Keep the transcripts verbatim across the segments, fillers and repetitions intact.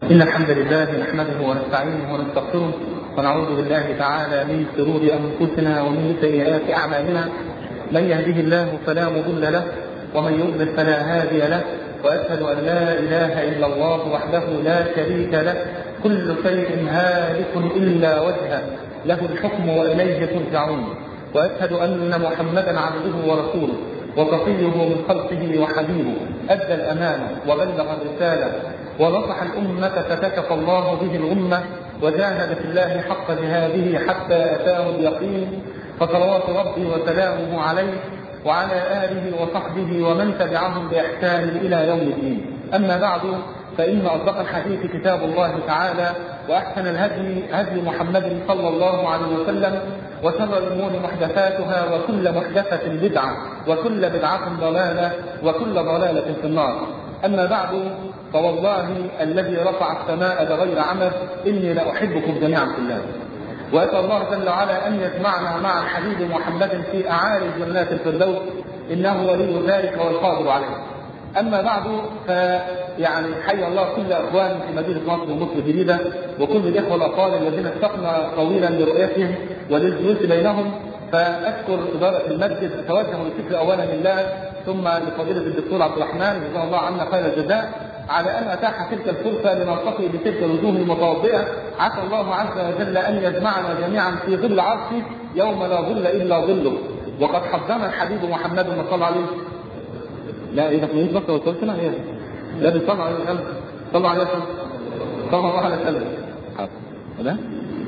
إن الحمد لله نحمده ونستعينه ونستغفره ونعوذ بالله تعالى من شرور أنفسنا ومن سيئات أعمالنا. من يهده الله فلا مضل له ومن يضلل فلا هادي له، وأشهد أن لا إله إلا الله وحده لا شريك له، كل شيء هالك إلا وجهه، له الحكم وإليه ترجعون. وأشهد أن محمدا عبده ورسوله وصفيه من خلقه وحبيبه، أدى الأمانة وبلغ الرسالة ونصح الأمة فكشف الله به الأمة وجاهد في الله حق جهاده حتى أتاه اليقين، فصلوات ربي وسلامه عليه وعلى آله وصحبه ومن تبعهم بإحسان إلى يوم الدين. أما بعد، فإن أصدق الحديث كتاب الله تعالى، وأحسن الهدي هدي محمد صلى الله عليه وسلم، وشر الأمور محدثاتها وكل محدثة بدعة وكل بدعة ضلالة وكل ضلالة في النار. أما بعد، فوالله الذي رفع السماء بغير عمد إني لأحبكم جميعا في الله، وأسأل الله جل وعلا أن يجمعنا مع الحبيب محمد في أعالي جنات الفردوس، إنه ولي ذلك والقادر عليه. أما بعد، فيعني حي الله كل أخواني في مدينة نصر ومصر الجديدة وكل الإخوة الأفاضل الذين اشتقنا طويلا لرؤيتهم وللجلوس بينهم. فأذكر إدارة المسجد، أتوجه بالشكر أولا لله ثم لفضيلة الدكتور عبد الرحمن جزاه الله عنا خير الجزاء على أن أتاح تلك الفرصة لنلتقي بتلك الوجوه المتوضئة. عسى الله عز وجل أن يجمعنا جميعا في ظل عرشه يوم لا ظل إلا ظله. وقد حضرنا الحبيب محمد صلى الله عليه وسلم. لا إذا كنت بس وصلتنا هي لا بيصلى عليه وسلم صلى عليه وسلم صلى الله عليه وسلم لا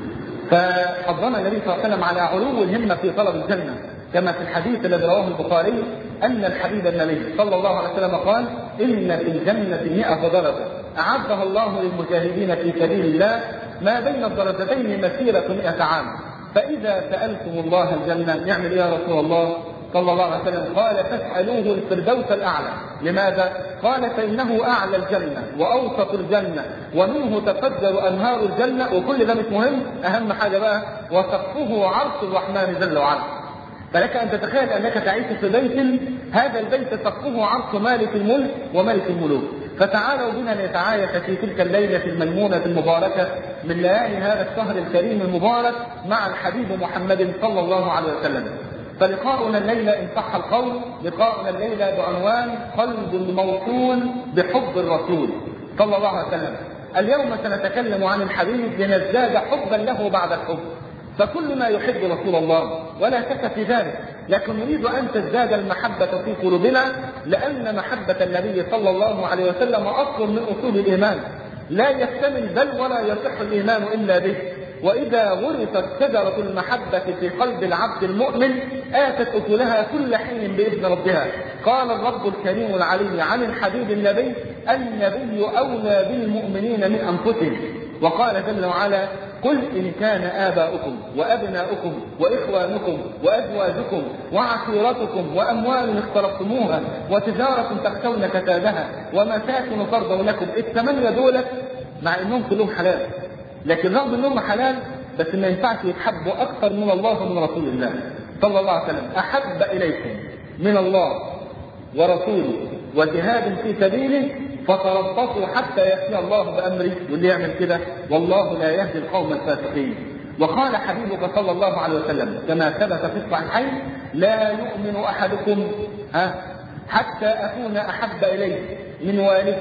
فحضرنا النبي صلى الله عليه وسلم على علو الهمة في طلب الجنة، كما في الحديث الذي رواه البخاري أن الحبيب النبي صلى الله عليه وسلم قال: إن في الجنة مئة درجة أعدها الله للمجاهدين في سبيل الله، ما بين الدرجتين مسيرة مئة عام، فإذا سألتم الله الجنة نعمل يا رسول الله صلى الله عليه وسلم؟ قال: فاسألوه الفردوس الأعلى. لماذا؟ قال: فإنه أعلى الجنة وأوسط الجنة ومنه تفجر أنهار الجنة، وكل ده مش مهم، أهم حاجة بقى وسقفه عرش الرحمن جل وعلا. فلك أن تتخيل أنك تعيش في بيت، هذا البيت سقفه عرش مالك الملك وملك الملوك. فتعالوا بنا نتعايش في تلك الليلة الميمونة المباركة من ليالي هذا الشهر الكريم المبارك مع الحبيب محمد صلى الله عليه وسلم. فلقاؤنا الليلة إن صح القول لقاؤنا الليلة بعنوان قلب موصول بحب الرسول صلى الله عليه وسلم. اليوم سنتكلم عن الحبيب لنزداد حبا له بعد الحب، فكل ما يحب رسول الله ولا شك في ذلك، لكن نريد أن تزداد المحبة في قلوبنا، لأن محبة النبي صلى الله عليه وسلم أصل من أصول الإيمان، لا يكتمل بل ولا يصح الإيمان إلا به. وإذا ورثت شجرة المحبة في قلب العبد المؤمن آتت أكلها كل حين بإذن ربها. قال الرب الكريم العلي عن الحبيب النبي: النبي أولى بالمؤمنين من أنفسهم. وقال جل وعلا: قل إن كان آباؤكم وأبناؤكم وإخوانكم وأزواجكم وعشيرتكم وأموال اقترفتموها وتجارة تخشون كسادها ومساكن ترضونكم. الثمانية دولت مع إنهم كلهم حلال، لكن رغم إنهم حلال بس ما ينفعش يتحبوا أكثر من الله ومن رسول الله صلى الله عليه وسلم. أحب إليكم من الله ورسوله وجهاد في سبيله فتربصوا حتى يأتي الله بأمره، واللي يعمل كده والله لا يهدي القوم الفاسقين. وقال حبيبك صلى الله عليه وسلم كما ثبت في الصحيحين: لا يؤمن أحدكم ها حتى أكون أحب إليه من والده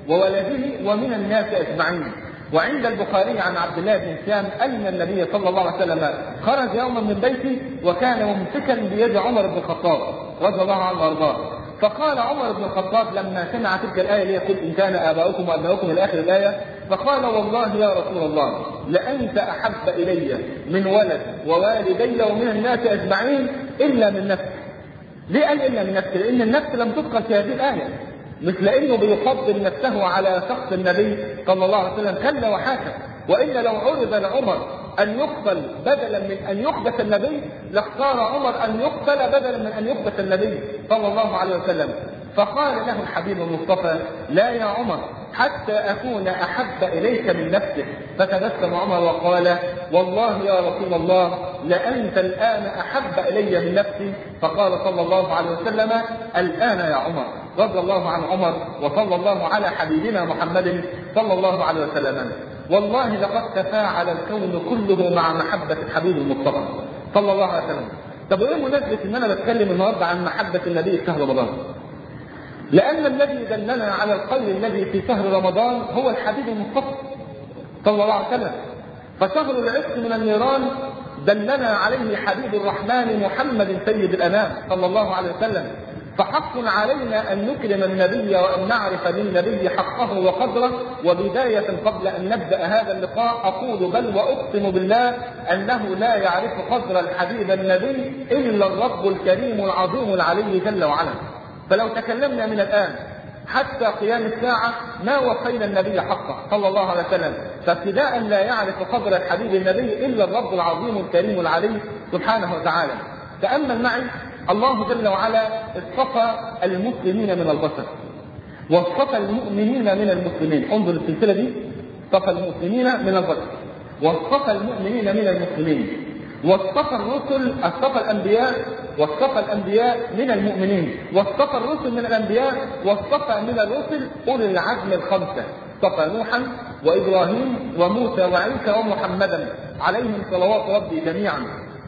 وولده ومن الناس أجمعين. وعند البخاري عن عبد الله بن هشام أن النبي صلى الله عليه وسلم خرج يوما من بيته وكان ممسكا بيد عمر بن الخطاب رضي الله عنه وارضاه. فقال عمر بن الخطاب لما سمع تلك الآية اللي يقول إن كان آباؤكم وأبناؤكم إلى آخر الآية، فقال: والله يا رسول الله لأنت أحب إلي من ولد ووالدي ومن الناس أجمعين إلا من نفسي. ليه قال إلا من نفسي؟ لأن النفس لم تذكر في هذه الآية، مثل إنه بيفضل نفسه على شخص النبي صلى الله عليه وسلم، كلا وحاشا. وإلا لو عرض لعمر أن يقتل بدلا من أن يقدس النبي لاختار عمر أن يقتل بدلا من أن يقدس النبي صلى الله عليه وسلم. فقال له الحبيب المصطفى: لا يا عمر حتى أكون أحب إليك من نفسك. فتبسم عمر وقال: والله يا رسول الله لأنت الآن أحب إلي من نفسي. فقال صلى الله عليه وسلم: الآن يا عمر. رضي الله عن عمر، وصلى الله على حبيبنا محمد صلى الله عليه وسلم. والله لقد تفاعل الكون كله مع محبة الحبيب المصطفى صلى الله عليه وسلم. طب وايه مناسبة ان انا بتكلم النهارده عن محبة النبي في شهر رمضان؟ لان الذي دلنا على الخير الذي في شهر رمضان هو الحبيب المصطفى صلى الله عليه وسلم. فشهر العتق من النيران دلنا عليه حبيب الرحمن محمد سيد الانام صلى الله عليه وسلم. فحق علينا ان نكرم النبي وان نعرف للنبي حقه وقدره. وبدايه قبل ان نبدا هذا اللقاء اقول بل واقسم بالله انه لا يعرف قدر الحبيب النبي الا الرب الكريم العظيم العلي جل وعلا. فلو تكلمنا من الان حتى قيام الساعه ما وفينا النبي حقه صلى الله عليه وسلم. فابتداء لا يعرف قدر الحبيب النبي الا الرب العظيم الكريم العلي سبحانه وتعالى. تامل معي الله جل وعلا اصطفى المسلمين من البشر واصطفى المؤمنين من المسلمين. انظر السلسله دي، اصطفى المسلمين من البشر واصطفى المؤمنين من المسلمين واصطفى الرسل، اصطفى الانبياء واصطفى الانبياء من المؤمنين واصطفى الرسل من الانبياء واصطفى من الرسل اولي العزم الخمسه. اصطفى نوحا وابراهيم وموسى وعيسى ومحمدا عليهم صلوات ربي جميعا.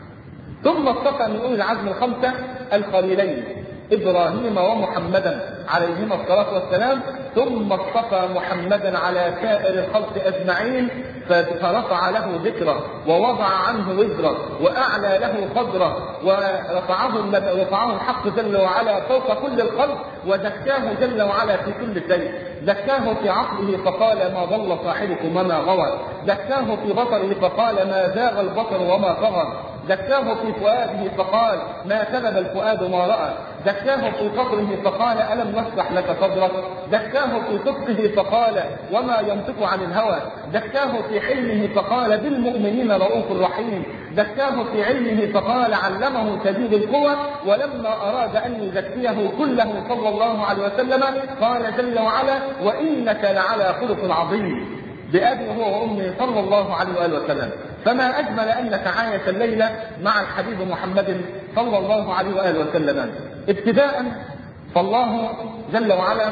ثم اصطفى من اولي العزم الخمسه الخليلين ابراهيم ومحمدا عليهما الصلاه والسلام. ثم اصطفى محمدا على سائر الخلق اجمعين فرفع له ذكره ووضع عنه وزره واعلى له قدره ورفعه رفعه الحق جل وعلا فوق كل الخلق وزكاه جل وعلا في كل شيء. زكاه في عقله فقال ما ضل صاحبكم وما غوى. زكاه في بصره فقال ما زاغ البصر وما طغى. زكاه في فؤاده فقال ما كذب الفؤاد ما رأى. زكاه في صدره فقال ألم نشرح لك صدرك. زكاه في صدقه فقال وما ينطق عن الهوى. زكاه في حلمه فقال بالمؤمنين رؤوف رحيم. زكاه في علمه فقال علمه شديد القوى. ولما أراد أن يزكيه كله صلى الله عليه وسلم قال جل وعلا وإنك لعلى خلق عظيم بأبي هو وأمي صلى الله عليه وآله وسلم. فما أجمل أنك عايش الليلة مع الحبيب محمد صلى الله عليه وآله وسلم. ابتداء فالله جل وعلا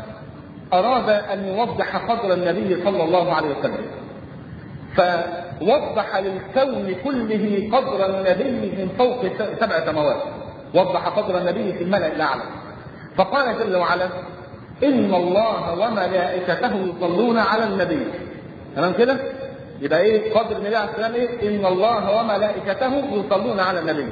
أراد أن يوضح قدر النبي صلى الله عليه وسلم، فوضح للكون كله قدر النبي من فوق سبع سماوات. وضح قدر النبي في الملأ الأعلى فقال جل وعلا إن الله وملائكته يصلون على النبي. تمام كده؟ يبقى ايه قدر النبي عليه السلام؟ ايه؟ ان الله وملائكته يصلون على النبي.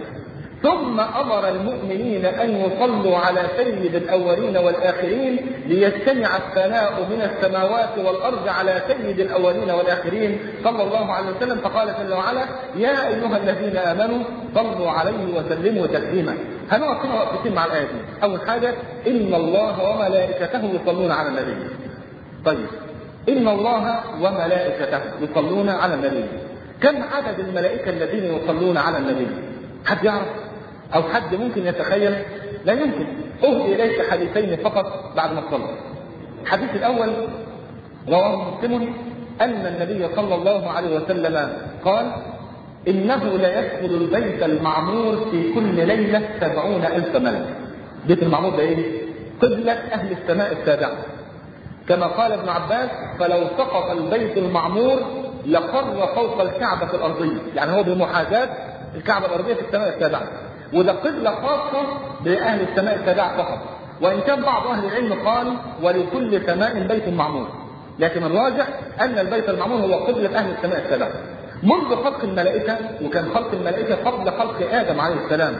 ثم امر المؤمنين ان يصلوا على سيد الاولين والاخرين ليجتمع الثناء من السماوات والارض على سيد الاولين والاخرين صلى الله عليه وسلم. فقال جل وعلا يا ايها الذين امنوا صلوا عليه وسلموا تسليما. هنقف هنا وقفتين مع الايه دي. اول حاجه ان الله وملائكته يصلون على النبي. طيب إن الله وملائكته يصلون على النبي. كم عدد الملائكة الذين يصلون على النبي؟ حد يعرف؟ أو حد ممكن يتخيل؟ لا يمكن. أهدي إليك حديثين فقط بعد ما تصلي. الحديث الأول رواه مسلم أن النبي صلى الله عليه وسلم قال إنه لا يدخل البيت المعمور في كل ليلة سبعون ألف ملك. بيت المعمور ده إيه؟ قبلة أهل السماء السابعة. كما قال ابن عباس فلو سقط البيت المعمور لقر فوق الكعبة الأرضية. يعني هو بمحاذاة الكعبة الأرضية في السماء السابعة. وده قبلة خاصة بأهل السماء السابعة فقط. وإن كان بعض أهل العلم قال ولكل سماء بيت معمور، لكن الراجح أن البيت المعمور هو قبلة أهل السماء السابعة. منذ خلق الملائكة، وكان خلق الملائكة قبل خلق آدم عليه السلام،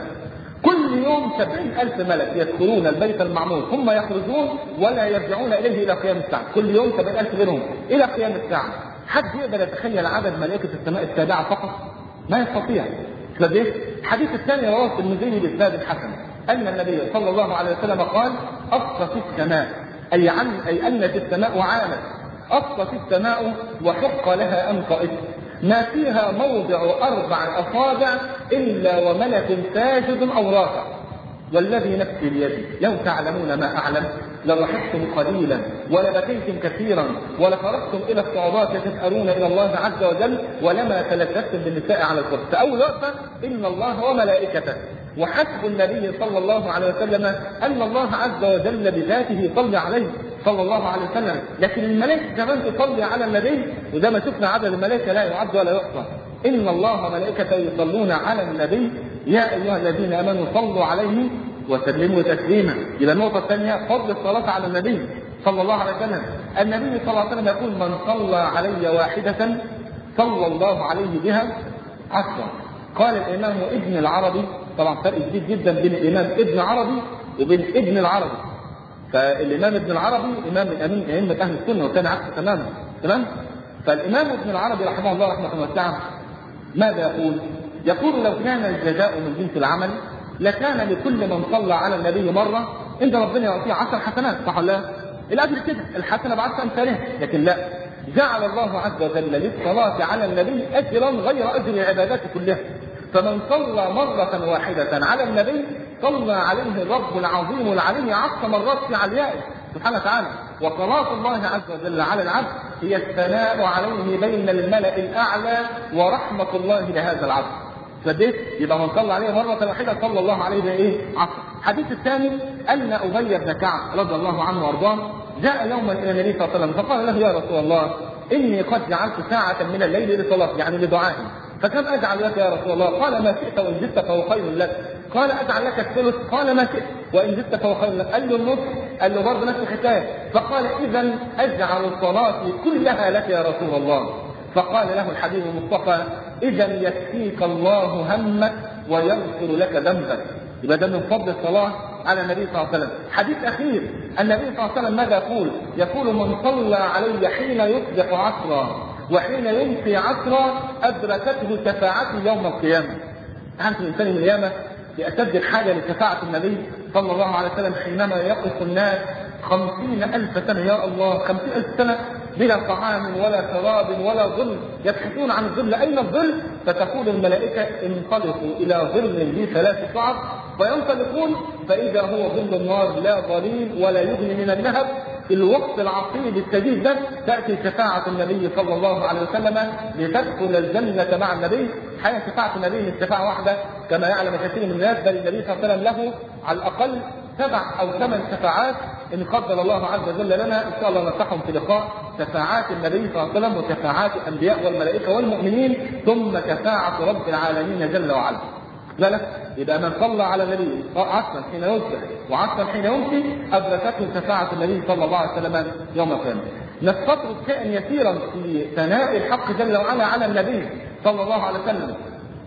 كل يوم سبعين ألف ملك يدخلون البيت المعمور ثم يخرجون ولا يرجعون إليه إلى قيام الساعة. كل يوم سبعين ألف منهم إلى قيام الساعة. حد يقدر يتخيل عدد ملائكة السماء السابعة فقط؟ ما يستطيع. الحديث الثاني رواه الترمذي بإسناد حسن أن النبي صلى الله عليه وسلم قال أصفت السماء، أي عن أي أن في السماء عامت، أصفت السماء وحق لها أن طئت، ما فيها موضع أربع أصابع إلا وملك ساجد أو راكع، والذي نفسي بيدي لو تعلمون ما أعلم لضحكتم قليلا ولبكيتم كثيرا ولخرجتم إلى الصعوبات تسألون إلى الله عز وجل ولما تلذذتم بالنساء على القرب. فأول وقفة إن الله وملائكته. وحسب النبي صلى الله عليه وسلم أن الله عز وجل بذاته صلى عليه صلى الله عليه وسلم، لكن الملائكة كمان تصلي على النبي، وده ما شفنا عدد الملائكة لا يعد ولا يحصى. إن الله ملائكته يصلون على النبي يا أيها الذين آمنوا صلوا عليه وسلموا تسليما. إلى النقطة الثانية فضل الصلاة على النبي صلى الله عليه وسلم. النبي صلى الله عليه وسلم يقول من صلى علي واحدة صلى الله عليه بها عشرا. قال الإمام ابن العربي، طبعا فرق كبير جدا بين الإمام ابن عربي وبين ابن العربي. فالإمام ابن العربي إمام من أئمة أهل السنة وكان عكس تماما تمام. فالإمام ابن العربي رحمه الله رحمه واسعة ماذا يقول؟ يقول لو كان الجزاء من جنس العمل لكان لكل من صلى على النبي مرة عند ربنا يعطيه عشر حسنات، صح ولا لا؟ الأجر كده الحسنة بعشر أمثالها، لكن لا، جعل الله عز وجل للصلاة على النبي أجرا غير أجر العبادات كلها. فمن صلى مرة واحدة على النبي صلى عليه الرب العظيم العلي عشر مرات في عليائه سبحانه وتعالى. وصلاة الله عز وجل على العبد هي الثناء عليه بين الملأ الأعلى ورحمة الله لهذا العبد. فديت يبقى من صلى عليه مرة واحدة صلى الله عليه بإيه؟ عشر. الحديث الثاني أن أبي بن كعب رضي الله عنه وأرضاه جاء يوما إلى النبي صلى الله عليه وسلم فقال له يا رسول الله إني قد جعلت ساعة من الليل لصلاة، يعني لدعائي، فكم أجعل لك يا رسول الله؟ قال ما شئت وإن زدت فهو خير لك. قال أجعل لك الثلث؟ قال ما شئت وإن زدت فهو خير لك. قال له النصف؟ قال له برضه نفس الحكاية. فقال إذا أجعل صلاتي كلها لك يا رسول الله. فقال له الحبيب المصطفى إذا يكفيك الله همك ويغفر لك ذنبك. يبقى ده من فضل الصلاة على النبي صلى الله عليه وسلم. حديث أخير النبي صلى الله عليه وسلم ماذا يقول؟ يقول من صلى علي حين يصبح عصرا وحين يمسي عصرا أدركته شفاعتي يوم القيامة. أنت الإنسان من القيامة بأشد الحاجة لشفاعة النبي صلى الله عليه وسلم حينما يقف الناس خمسين ألف سنة، يا الله خمسين ألف سنة بلا طعام ولا شراب ولا ظل، يبحثون عن الظل، أين الظل؟ فتقول الملائكة انطلقوا إلى ظل ذي ثلاث شعب، فينطلقون فإذا هو ظل النار لا ظليل ولا يغني من اللهب. في الوقت العصيب الشديد ده تأتي شفاعة النبي صلى الله عليه وسلم لتدخل الجنة مع النبي. حياة شفاعة النبي من شفاعة واحدة كما يعلم كثير من الناس، بل النبي صلى الله عليه وسلم له على الأقل سبع أو ثمان شفاعات إن قدر الله عز وجل لنا، إن شاء الله نفتحهم في لقاء. شفاعات النبي صلى الله عليه وسلم وشفاعات الأنبياء والملائكة والمؤمنين ثم شفاعة رب العالمين جل وعلا. ذلك يبقى من صلى على النبي عصرا حين يصبح وعصرا حين يمسي أدركته شفاعة النبي صلى الله عليه وسلم يوم القيامة. نستطرد شيئا يسيرا في ثناء الحق جل وعلا على النبي صلى الله عليه وسلم.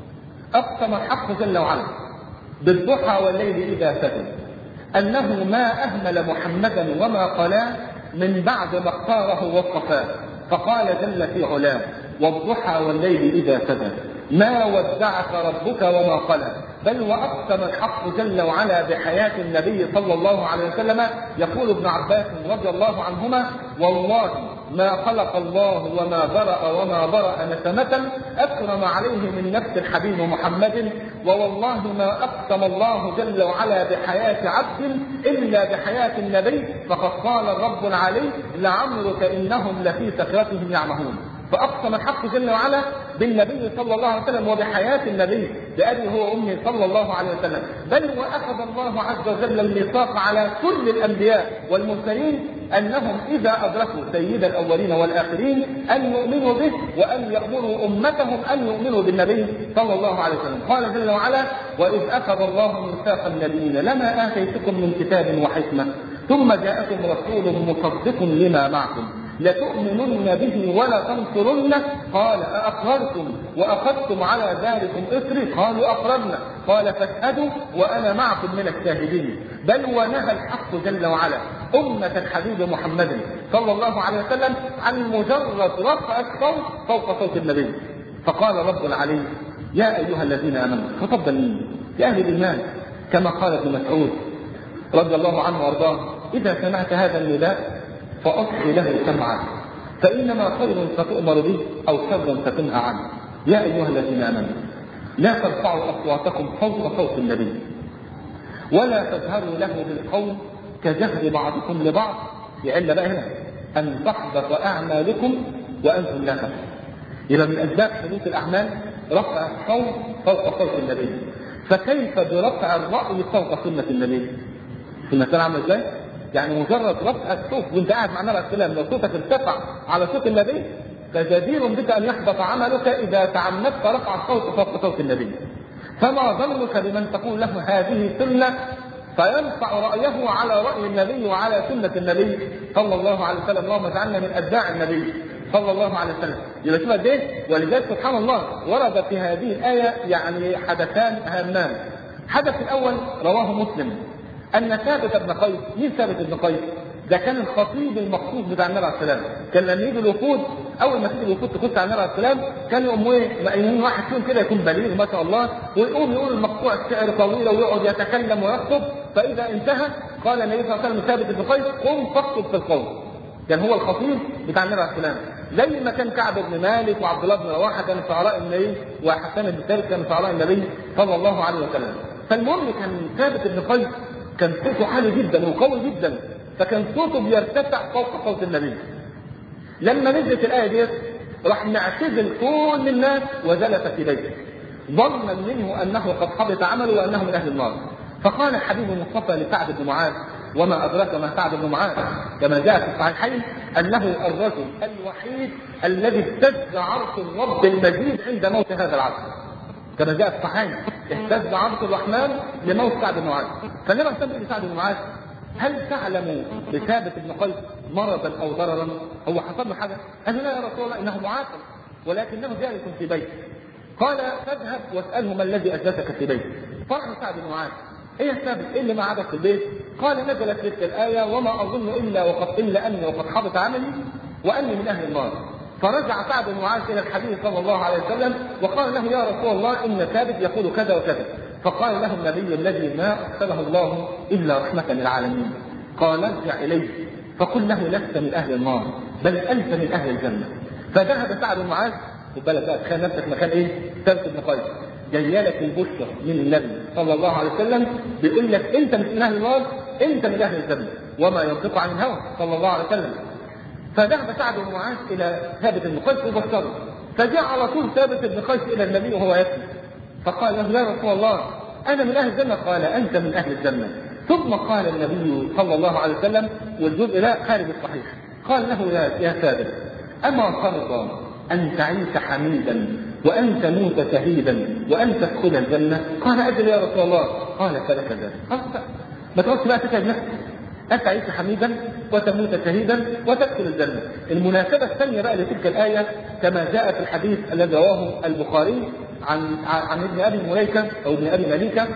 أقسم الحق جل وعلا بالضحى والليل إذا سجد أنه ما أهمل محمدا وما قلاه من بعد ما اختاره واصطفاه. فقال جل في علاه والضحى والليل إذا سجد ما ودعك ربك وما قلى. بل وأقسم الحق جل وعلا بحياة النبي صلى الله عليه وسلم. يقول ابن عباس رضي الله عنهما والله ما خلق الله وما برأ وما برأ نسمة أكرم عليه من نفس الحبيب محمد. ووالله ما أقسم الله جل وعلا بحياة عبد إلا بحياة النبي. فقد قال الرب العلي لعمرك إنهم لفي سكرتهم يعمهون. فأقسم الحق جل وعلا بالنبي صلى الله عليه وسلم وبحياة النبي بأبي هو أمي صلى الله عليه وسلم. بل وأخذ الله عز وجل الميثاق على كل الأنبياء والمرسلين أنهم إذا أدركوا سيد الأولين والآخرين أن يؤمنوا به وأن يأمروا أمتهم أن يؤمنوا بالنبي صلى الله عليه وسلم. قال جل وعلا وإذ أخذ الله ميثاق النبيين لما آتيتكم من كتاب وحكمة ثم جاءكم رسول مصدق لما معكم لتؤمنن به ولا تنصرنه قال أأقررتم وأخذتم على ذلكم إصري قالوا أقررنا قال فاشهدوا وأنا معكم من الشاهدين. بل ونهى الحق جل وعلا أمة الحبيب محمد صلى الله عليه وسلم عن مجرد رفع الصوت فوق صوت النبي. فقال رب العلي يا أيها الذين آمنوا خطب مين؟ يا أهل الإيمان كما قال ابن مسعود رضي الله عنه وارضاه إذا سمعت هذا النداء فأصغي له سمعا فإنما خير ستؤمر به أو شر ستنهى عنه. يا أيها الذين آمنوا لا ترفعوا أصواتكم فوق صوت النبي ولا تجهروا له بالقول كجهر بعضكم لبعض لعل بقى هنا أن تحبط أعمالكم وأنتم لا تشعرون. إذا من أسباب حدوث الأعمال رفع الصوت فوق صوت النبي. فكيف برفع الرأي فوق سنة النبي؟ المسألة عاملة ازاي؟ يعني مجرد رفع الصوت وانت قاعد مع النبي عليه السلام لو صوتك ارتفع على صوت النبي فجدير بك ان يحبط عملك اذا تعمدت رفع الصوت فوق صوت النبي. فما ظنك بمن تقول له هذه سنه فينفع رايه على راي النبي وعلى سنه النبي صلى الله عليه وسلم. اللهم اجعلنا من اتباع النبي صلى الله عليه وسلم. يبقى شوف قد ايه. ولذلك سبحان الله ورد في هذه الايه يعني حدثان هامان. الحدث الاول رواه مسلم ان ثابت بن قيس. مين ثابت بن قيس؟ ده كان الخطيب المخصوص بتاع النبي عليه السلام. كان لما يجي الوفود اول ما تيجي الوفود تخش على النبي عليه السلام كان يقوم ايه مقيمين واحد فيهم كده يكون بليغ ما شاء الله ويقوم يقول المقطوع الشعر طويله ويقعد يتكلم ويخطب. فاذا انتهى قال النبي صلى الله عليه وسلم ثابت بن قيس قم فاخطب في القوم. كان هو الخطيب بتاع النبي عليه السلام زي ما كان كعب بن مالك وعبد الله بن رواحه كانوا شعراء النبي وحسان بن ثابت كانوا شعراء النبي صلى الله عليه وسلم. فالمهم كان ثابت بن قيس كان صوته عالي جدا وقوي جدا فكان صوته بيرتفع فوق صوت النبي. لما نزلت الايه ديت راح معتزل كل الناس وجلس في بيته ظنا منه انه قد حبط عمله وانه من اهل النار. فقال الحبيب المصطفى لسعد بن معاذ وما ادراك ما سعد بن معاذ كما جاء في الصحيحين انه الرجل الوحيد الذي اهتز عرش الرب المجيد عند موت هذا العبد. كما جاء في الصحيحين اهتز عرش الرحمن لموت سعد بن معاذ. فلما استنبأ سعد بن معاذ هل تعلم بثابت بن قيس مرضا او ضررا؟ هو حصل له حاجه؟ قال لا يا رسول الله انه معافى ولكنه جالس في بيته. قال فاذهب واساله ما الذي اجلسك في بيته. فرح سعد بن معاذ ايه ثابت ايه اللي معادك في البيت؟ قال نزلت تلك الايه وما اظن الا وقد الا اني وقد حبط عملي واني من اهل النار. فرجع سعد بن معاذ الى الحبيب صلى الله عليه وسلم وقال له يا رسول الله ان ثابت يقول كذا وكذا. فقال له النبي الذي ما ارسله الله الا رحمه للعالمين قال ارجع اليه فقل له لست من اهل النار بل انت من اهل الجنه. فذهب سعد بن معاذ خد بالك بقى تخيل نفسك مكان ايه؟ ثابت بن قيس جايه لك البشرى من النبي صلى الله عليه وسلم بيقول لك انت مش من اهل النار انت من اهل الجنه وما ينطق عن الهوى صلى الله عليه وسلم. فذهب سعد بن معاذ الى ثابت بن قيس وبشره فجاء على طول ثابت بن قيس الى النبي وهو يبكي فقال له يا رسول الله انا من اهل الجنه. قال انت من اهل الجنه. ثم قال النبي صلى الله عليه وسلم والجزء لا خارج الصحيح قال له يا, يا ثابت اما ترضى ان تعيش حميدا وان تموت شهيدا وان تدخل الجنه؟ قال اجل يا رسول الله. قال فلك ذلك. ما تقولش بقى تتعب نفسك أن تعيش حميدا وتموت شهيدا وتدخل الجنة. المناسبة الثانية بقى لتلك الآية كما جاء في الحديث الذي رواه البخاري عن عن ابن أبي مليكة أو ابن أبي مليكة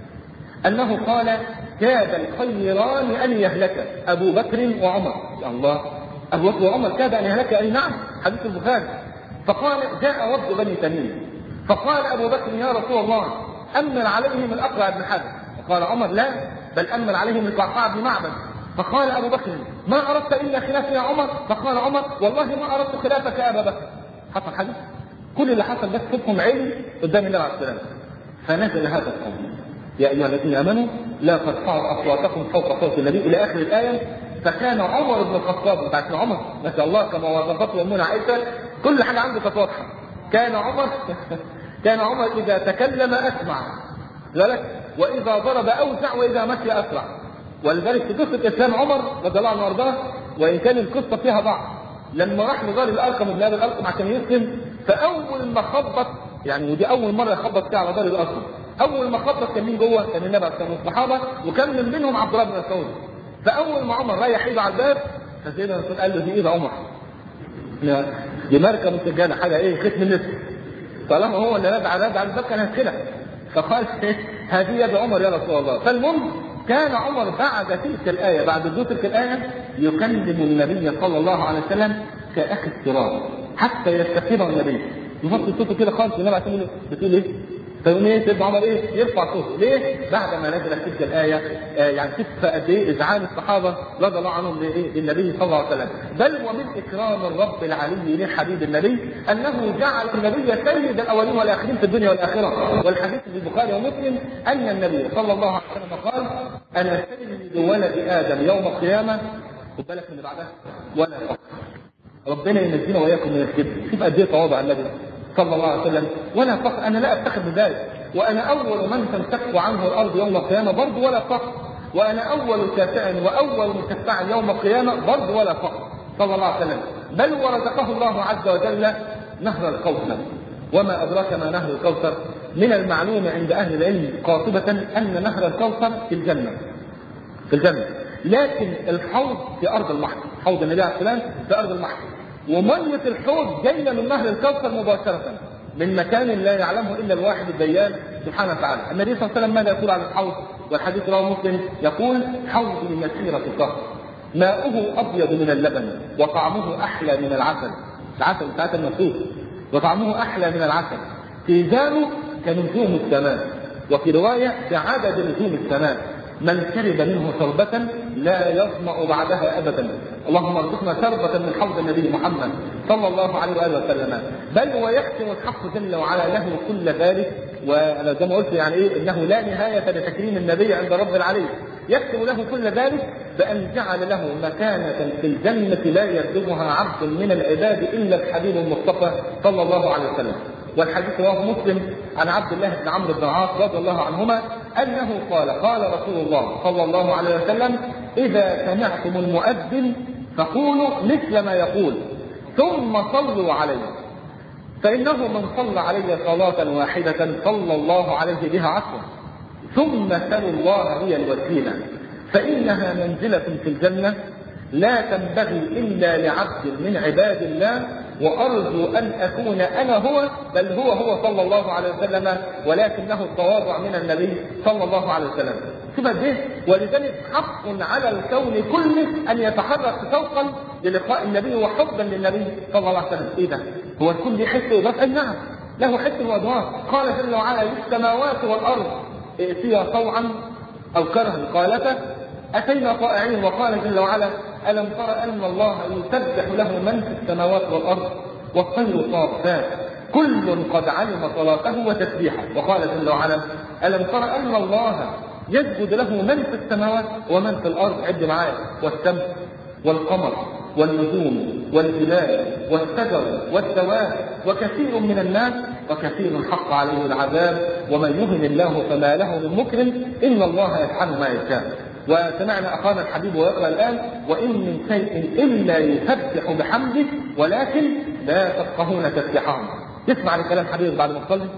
أنه قال كاد الخيران أن يهلك أبو بكر وعمر. يا الله أبو بكر وعمر كاد أن يهلك. أي نعم حديث البخاري. فقال جاء وفد بني تميم فقال أبو بكر يا رسول الله أمن عليهم الأقرع بن حاتم. فقال عمر لا بل أمن عليهم القعقاع بن معبد. فقال أبو بكر ما أردت إلا خلافي يا عمر. فقال عمر والله ما أردت خلافك يا أبا بكر. حصل حديث كل اللي حصل بس فيكم علم قدام النبي عليه السلام. فنزل هذا القول يا أيها الذين آمنوا لا ترفعوا أصواتكم فوق صوت النبي إلى آخر الآية. فكان عمر بن الخطاب بتاعت عمر ما شاء الله كما وصفته أمنا عائشة كل حاجة عنده كانت واضحة. كان عمر كان عمر إذا تكلم أسمع ذلك وإذا ضرب أوسع وإذا مشي أسرع. ولذلك في قصة إسلام عمر رضي الله عنه وارضاه وإن كان القصة فيها ضعف لما راح لغار الأرقم ابن أبي الأرقم عشان يسلم فأول ما خبط يعني ودي أول مرة يخبط فيها على دار الأرقم أول ما خبط كان مين جوه؟ كان النبي كان الصحابة وكان من منهم عبد الله بن مسعود. فأول ما عمر رايح إيده على الباب فسيدنا الرسول قال له دي إيد عمر دي ماركة مسجلة حاجة إيه ختم النسل طالما هو اللي رد على على الباب كان هيدخلها. فقال هذه يد عمر يا رسول الله. فالمهم كان عمر بعد تلك الآية بعد نزول تلك الآية يكلم النبي صلى الله عليه وسلم كأخي الصراط حتى يستقيم النبي يفصل صوته كده خالص. النبي عليه الصلاة بتقول ايه؟ فيقول ايه سيدنا عمر ايه؟ يرفع صوته ليه؟ بعد ما نزلت تلك الآية آه يعني شوف قد ايه إذعان الصحابة رضي الله عنهم للنبي صلى الله عليه وسلم. بل ومن إكرام الرب العلي لحبيب النبي أنه جعل النبي سيد الأولين والآخرين في الدنيا والآخرة. والحديث في البخاري ومسلم أن النبي صلى الله عليه وسلم قال أنا سيد ولد آدم يوم القيامة. خد بالك من اللي بعدها ولا فقر. ربنا ينزلنا وإياكم من الكبر. شوف قد ايه تواضع النبي صلى الله عليه وسلم. ولا فقر أنا لا أفتخر بذلك وأنا أول من تنشق عنه الأرض يوم القيامة برضه ولا فقر. وانا اول شافع واول مشفع يوم القيامه برضه ولا فقر صلى الله عليه وسلم، بل ورزقه الله عز وجل نهر الكوثر. وما ادراك ما نهر الكوثر؟ من المعلوم عند اهل العلم قاطبه ان نهر الكوثر في الجنه في الجنه لكن الحوض في ارض المحشر، حوض النبي عليه السلام في ارض المحشر، وميه الحوض جايه من نهر الكوثر مباشره من مكان لا يعلمه الا الواحد الديان سبحانه وتعالى. النبي صلى الله عليه وسلم ماذا يقول عن الحوض؟ والحديث رواه مسلم، يقول: حوض مسيرة الدهر، ماؤه ابيض من اللبن وطعمه احلى من العسل، العسل بتاعت المسوق، وطعمه احلى من العسل، تيزانه كنجوم السماء، وفي روايه كعدد نجوم السماء، من شرب منه شربة لا يظمأ بعدها ابدا. اللهم ارزقنا شربة من حوض النبي محمد صلى الله عليه واله وسلم. بل ويختم الحق جل وعلا له كل ذلك، وانا زي ما قلت يعني ايه انه لا نهايه لتكريم النبي عند رب العالمين، يختم له كل ذلك بان جعل له مكانه في الجنه لا يردمها عبد من العباد الا الحبيب المصطفى صلى الله عليه وسلم. والحديث رواه مسلم عن عبد الله بن عمرو بن العاص رضي الله عنهما انه قال: قال رسول الله صلى الله عليه وسلم: اذا سمعتم المؤذن فقولوا مثل ما يقول ثم صلوا عليه، فانه من صلى علي صلاه واحده صلى الله عليه بها عشرا، ثم سلوا الله هي الوسيله، فانها منزله في الجنه لا تنبغي الا لعبد من عباد الله، وارجو ان اكون انا هو، بل هو هو صلى الله عليه وسلم، ولكنه التواضع من النبي صلى الله عليه وسلم. شوف ده، ولذلك حق على الكون كله ان يتحرك شوقا للقاء النبي وحبا للنبي صلى الله عليه وسلم. ايه ده؟ هو الكل يحس ويضاف؟ نعم، له حس وادوار. قال جل وعلا: للسماوات والارض ائتيا طوعا او كرها، قالتا اتينا طائعين. وقال جل وعلا: الم تر ان الله يسبح له من في السماوات والارض والطير صافات كل قد علم صلاته وتسبيحه. وقال جل وعلا: الم تر ان الله يسجد له من في السماوات ومن في الارض، عد معايا: والشمس والقمر والنجوم والجبال والشجر والدواب وكثير من الناس وكثير حق عليه العذاب ومن يهن الله فما له من مكرم ان الله يفعل ما يشاء. وسمعنا اخانا الحبيب ويقرا الان: وان من شيء الا يسبح بحمده ولكن لا تفقهون تسبيحهم. تسمع لكلام حبيب بعد ما تصلي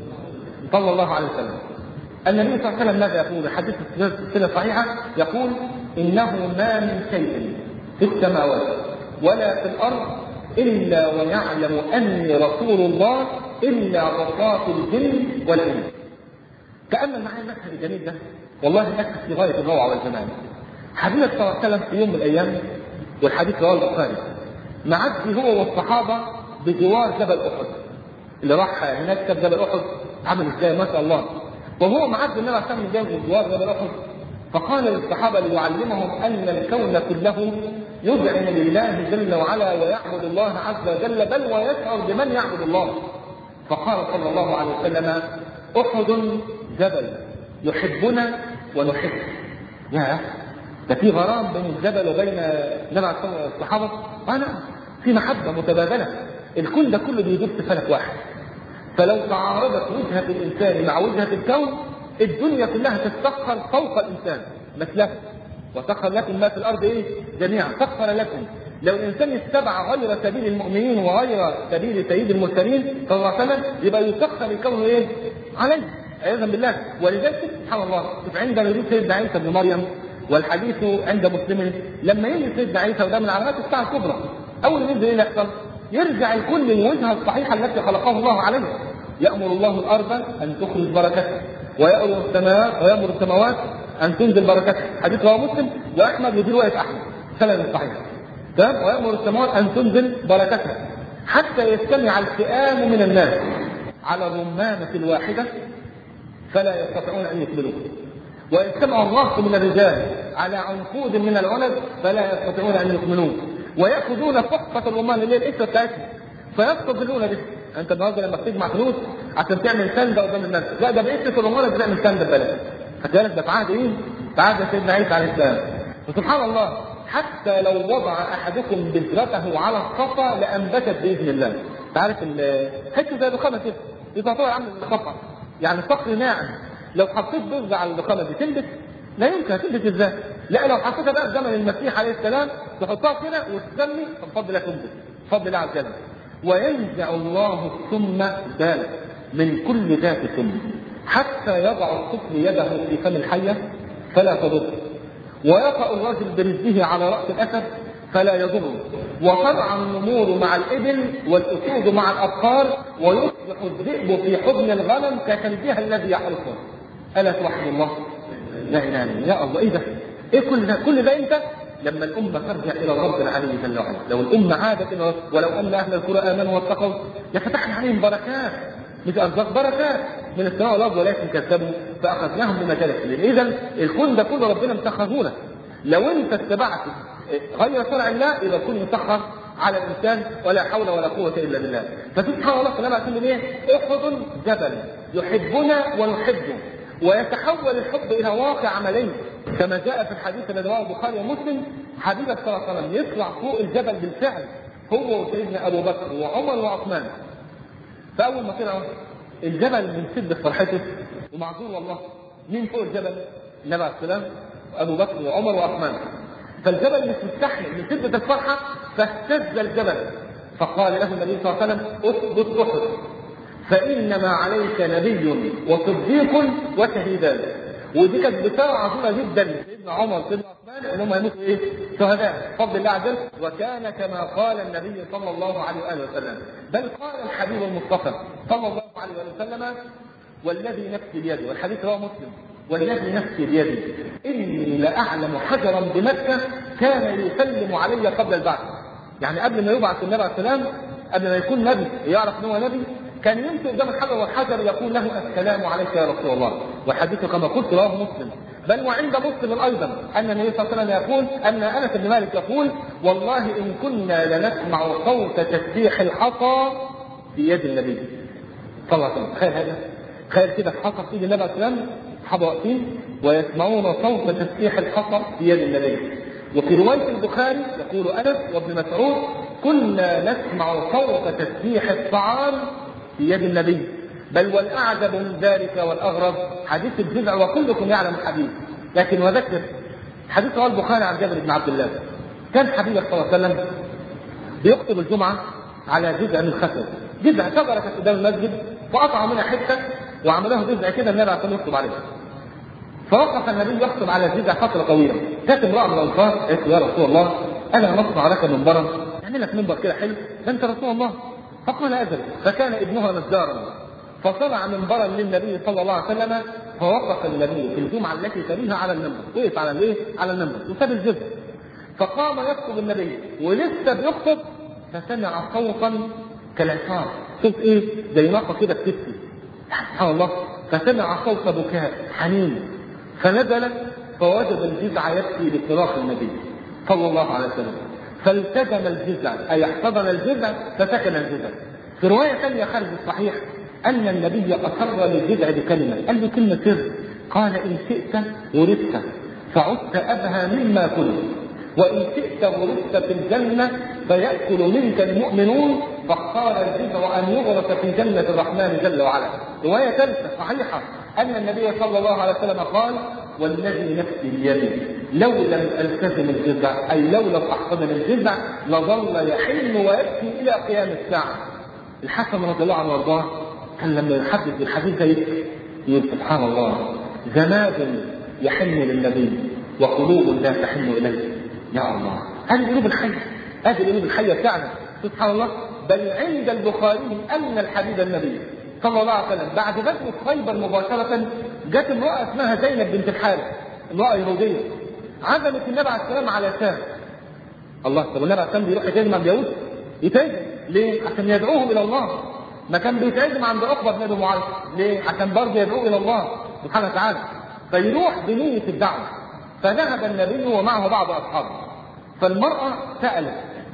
صلى الله عليه وسلم. النبي صلى الله عليه وسلم ماذا يقول؟ حديث السلسله صحيحه يقول: انه ما من شيء في السماوات ولا في الارض الا ويعلم اني رسول الله الا عصاة الجن والانس. تامل معي المشهد الجميل ده، والله مشهد في غايه الروعه والجمال. حبيبنا صلى الله عليه وسلم في يوم من الايام، والحديث رواه البخاري، معدي هو والصحابه بجوار جبل احد. اللي راح هناك شاف جبل احد عمل ازاي ما شاء الله، وهو معدي النبي عليه الصلاه والسلام بجوار جبل احد، فقال للصحابه ليعلمهم ان الكون كله يذعن لله جل وعلا ويعبد الله عز وجل، بل ويشعر بمن يعبد الله. فقال صلى الله عليه وسلم: احد جبل يحبنا ونحب. يا ده في غرام بين الجبل وبين النبي عليه الصحابه؟ انا في محبه متبادله. الكون ده كله بيدور في فلك واحد، فلو تعارضت وجهه الانسان مع وجهه الكون الدنيا كلها تتسخر فوق الانسان مثله. وسخر لكم ما في الارض ايه جميعا، سخر لكم. لو الانسان اتبع غير سبيل المؤمنين وغير سبيل سيد المرسلين صلى الله عليه وسلم يبقى يسخر الكون ايه عليه عياذا بالله. ولذلك سبحان الله عند نزول سيدنا عيسى بن مريم، والحديث عند مسلم، لما ينزل سيدنا عيسى وده من علامات الساعه الكبرى، اول ما ينزل ايه يحصل؟ يرجع الكل للوجهه الصحيحه التي خلقه الله عليها. يامر الله الارض ان تخرج بركتها، ويامر السماوات ويامر السماوات ان تنزل بركتها. حديث رواه مسلم واحمد ودي روايه احمد سند صحيح. تمام؟ ويامر السماوات ان تنزل بركتها حتى يجتمع الفئام من الناس على الرمانه الواحده فلا يستطيعون ان يكملوه، ويجتمع الرهط من الرجال على عنقود من العنب فلا يستطيعون ان يكملوه، وياخذون فقه الرمان اللي هي القشره بتاعتهم فيستظلون به. انت النهارده لما بتجمع فلوس عشان تعمل سند قدام الناس، لا ده بقشره الرمان بتعمل سند ببلاش. فكذلك ده في عهد ايه؟ في عهد سيدنا عيسى عليه السلام. وسبحان الله حتى لو وضع احدكم بذرته على الصفا لانبتت باذن الله. انت عارف حته زي الرخامه كده، دي تعتبر عامل الصفا يعني صقر ناعم، لو حطيت بذره على الرخامه دي تنبت؟ لا يمكن هتنبت ازاي؟ لا لو حطيتها بقى في زمن المسيح عليه السلام تحطها كده وتسمي فبفضل الله تنبت بفضل الله عز وجل. وينزع الله السم ذلك من كل ذات سم حتى يضع الطفل يده في فم الحيه فلا تضر، ويقع الرجل برجله على راس الاسد فلا يضره، وترعى النمور مع الابل والاسود مع الابقار، ويصبح الذئب في حضن الغنم ككلبها الذي يحرسه. الا توحد الله؟ لا اله الا الله. يا الله ايه ده؟ ايه كل ده؟ كل ده امتى؟ لما الامه ترجع الى الرب العلي جل وعلا. لو الامه عادت الى ولو ان اهل القرى امنوا واتقوا لفتحنا عليهم بركات، مش ارزاق، بركات من السماء والارض، ولكن كذبوا فاخذناهم بمجال السبيل. اذا الكون ده كله ربنا مسخره لك. لو انت اتبعت غير شرع الله يبقى الكون مسخر على الانسان، ولا حول ولا قوه الا بالله. فسبحان الله كلام عشان ايه؟ احد جبل يحبنا ونحبه، ويتحول الحب الى واقع عملي كما جاء في الحديث الذي رواه البخاري ومسلم. حبيبك صلى الله عليه وسلم يطلع فوق الجبل بالفعل هو وسيدنا ابو بكر وعمر وعثمان. فاول ما طلعوا الجبل من شده فرحته ومعذور والله، مين فوق الجبل؟ النبي عليه السلام ابو بكر وعمر وعثمان. فالجبل مش مستحمل من شده الفرحه فاهتز الجبل، فقال له النبي صلى الله عليه وسلم اثبت احد فانما عليك نبي وصديق وشهيدان. ودي كانت بشاره عظيمه جدا سيدنا عمر وسيدنا عثمان انهم هيموتوا ايه؟ شهداء بفضل الله عز وجل. وكان كما قال النبي صلى الله عليه واله وسلم، بل قال الحبيب المصطفى صلى الله عليه واله وسلم والذي نفسي بيده، والحديث رواه مسلم، والذي نفسي بيده اني لاعلم حجرا بمكه كان يسلم علي قبل البعث. يعني قبل ما يبعث النبي عليه السلام، قبل ما يكون نبي يعرف ان هو نبي، كان يمشي قدام الحجر والحجر يقول له السلام عليك يا رسول الله. والحديث كما قلت رواه مسلم. بل وعند مسلم ايضا ان النبي صلى الله عليه وسلم يقول ان انس بن مالك يقول والله ان كنا لنسمع صوت تسبيح الحصى في يد النبي صلى الله عليه وسلم. تخيل هذا، تخيل كده الحصى في يد النبي عليه السلام، الصحابه واقفين ويسمعون صوت تسبيح الحصى في يد النبي. وفي روايه البخاري يقول انس وابن مسعود كنا نسمع صوت تسبيح الطعام في يد النبي. بل والاعجب من ذلك والاغرب حديث الجزع، وكلكم يعلم الحديث لكن وذكر حديث رواه البخاري عن جابر بن عبد الله. كان حبيبه صلى الله عليه وسلم بيخطب الجمعه على جزع من خشب، جزع شجره كانت قدام المسجد فقطعوا منها حته وعملوها جزع كده النبي عشان يخطب عليها. فوقف النبي يخطب على الجزع فتره طويله. جاءت امراه من الانصار قالت يا رسول الله انا نصنع لك منبرا، اعمل لك منبر كده حلو انت رسول الله. فقال اجل. فكان ابنها نجارا فصنع منبرا للنبي صلى الله عليه وسلم، فوقف النبي في الجمعه التي تليها على المنبر، وقف على الايه؟ على المنبر وساب الجزء. فقام يخطب النبي ولسه بيخطب فسمع صوتا كالعصار، صوت ايه؟ زي نقطه كده بتبكي. سبحان الله. فسمع صوت بكاء حنين فنزل فوجد الجزع يبكي بصراخ النبي صلى الله عليه وسلم، فالتزم الجزع اي احتضن الجزع فسكن الجزع. في روايه ثانيه خارج الصحيح ان النبي اصر للجزع بكلمه، قال له كلمه سر، قال ان شئت ورثت فعدت ابهى مما كنت، وان شئت ورثت في الجنه فياكل منك المؤمنون، فاختار الجزع ان يغرس في جنه الرحمن جل وعلا. روايه ثالثه صحيحه ان النبي صلى الله عليه وسلم قال والذي نفسي بيده لو لم التزم الجزع اي لو لم احتضن الجزع لظل يحن ويبكي الى قيام الساعه. الحسن رضي الله عنه وارضاه كان لما يحدث بالحديث يقول سبحان الله جناب يحن للنبي وقلوب لا تحن اليه. يا الله هذه القلوب الحيه، هذه القلوب الحيه بتاعنا سبحان الله. بل عند البخاري ان الحبيب النبي صلى الله عليه وسلم بعد غزوه خيبر مباشره جت امراه اسمها زينب بنت الحارث، امراه يهوديه، عزمت النبي عليه السلام على شام. الله. طب النبي عليه السلام بيروح يتهاجم مع اليهود؟ يتهاجم ليه؟ عشان يدعوهم الى الله. ما كان بيتهاجم عند عقبه بن ابي معيط ليه؟ عشان برضه يدعوه الى الله سبحانه وتعالى. فيروح بنيه الدعوه. فذهب النبي ومعه بعض اصحابه. فالمراه سالت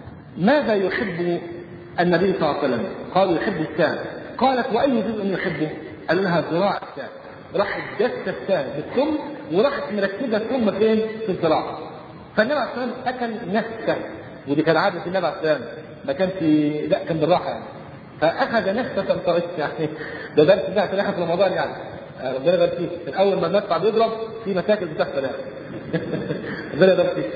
ماذا يحب النبي صلى الله عليه وسلم؟ قالوا يحب الشام. قالت واي جزء يحبه؟ قال لها ذراع الشام. راحت جست الشام بالثم وراحت مركزه الثم فين؟ في الذراع. فالنبي عليه السلام اكل نفسه، ودي كان عاده النبي عليه السلام، ما كانش لا كان بالراحه يعني. فاخذ نفسه طريقه يعني ده درس ده في رمضان يعني. ربنا يبارك فيك. من اول ما المدفع بيضرب في مشاكل بتحصل يعني. ربنا يبارك فيك.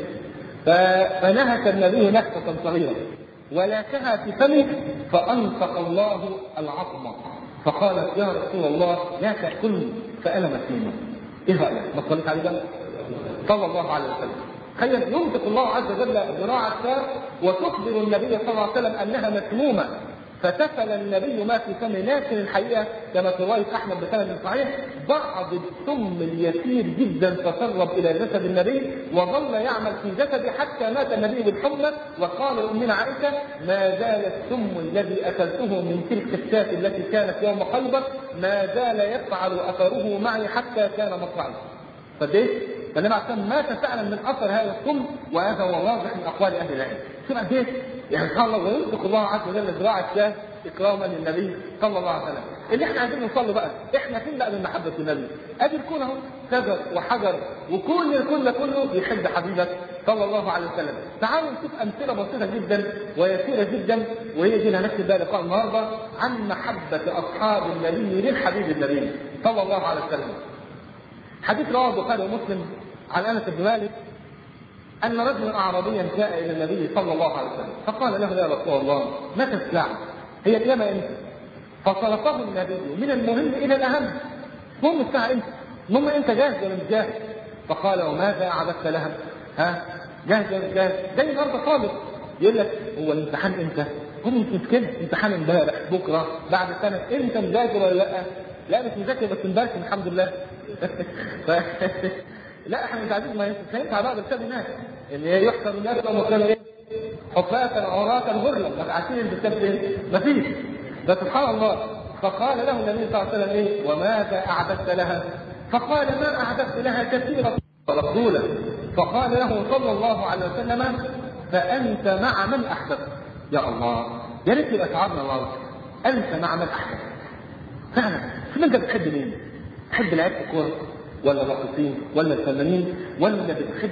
فنهك النبي نكته صغيره ولكها في فمه فانطق الله العظمه فقالت يا رسول الله لا تاكلني فانا مسلمه. ايه رايك؟ ما تصليت عليه بقى؟ صلى الله عليه وسلم. تخيل ينطق الله عز وجل ذراع الشاة وتخبر النبي صلى الله عليه وسلم انها مسمومه فتفل النبي ما في فمه. لكن الحقيقه كما في روايه احمد بسند صحيح بعض السم اليسير جدا تسرب الى جسد النبي وظل يعمل في جسده حتى مات النبي بالحمى. وقال لامنا عائشه ما زال السم الذي اكلته من تلك الشاة التي كانت يوم خيبر ما زال يفعل اثره معي حتى كان مصرعي. فديه فالنبي عشان مات فعلا من اثر هذا السم وهذا هو واضح من اقوال اهل العلم. شوف قد ايه يعني سبحان الله وينطق الله عز وجل ذراع الشاه اكراما للنبي صلى الله عليه وسلم. اللي احنا عايزين نوصل له بقى احنا فين بقى من محبه النبي؟ ادي الكون اهو شجر وحجر وكل الكل كله بيحب حبيبك صلى الله عليه وسلم. تعالوا نشوف امثله بسيطه جدا ويسيره جدا وهي دي اللي هنكتب بقى لقاء النهارده عن محبه اصحاب النبي للحبيب النبي صلى الله عليه وسلم. حديث رواه البخاري ومسلم عن انس بن مالك ان رجلا اعرابيا جاء الى النبي صلى الله عليه وسلم فقال له يا رسول الله متى الساعه؟ هي القيامه امتى؟ فصرفه النبي من المهم الى الاهم. المهم الساعه امتى؟ المهم انت جاهز ولا مش جاهز؟ فقال وماذا اعددت لها؟ ها؟ جاهز ولا مش جاهز؟ زي النهارده طالب يقول لك هو الامتحان امتى؟ هو مش مشكله امتحان امبارح بكره بعد سنه انت مذاكر ولا لا؟ لا مش مذاكر بس امبارح الحمد لله. ف... لا احنا مش عايزين ما ينفعش بعض الكتاب هناك اللي هي يحسب الناس لو كانوا ايه؟ حفاة عراة غرلا ما عارفين الكتاب ايه؟ مفيش. ده سبحان الله. فقال له النبي صلى الله عليه وسلم ايه؟ وماذا اعددت لها؟ فقال ما اعددت لها كثيرا رسولا. فقال له صلى الله عليه وسلم فانت مع من احببت. يا الله يا ريت يبقى تعبنا الله. انت مع من احببت. فعلا شوف انت بتحب مين؟ تحب لعيبه الكوره ولا الراقصين ولا الفنانين ولا بتحب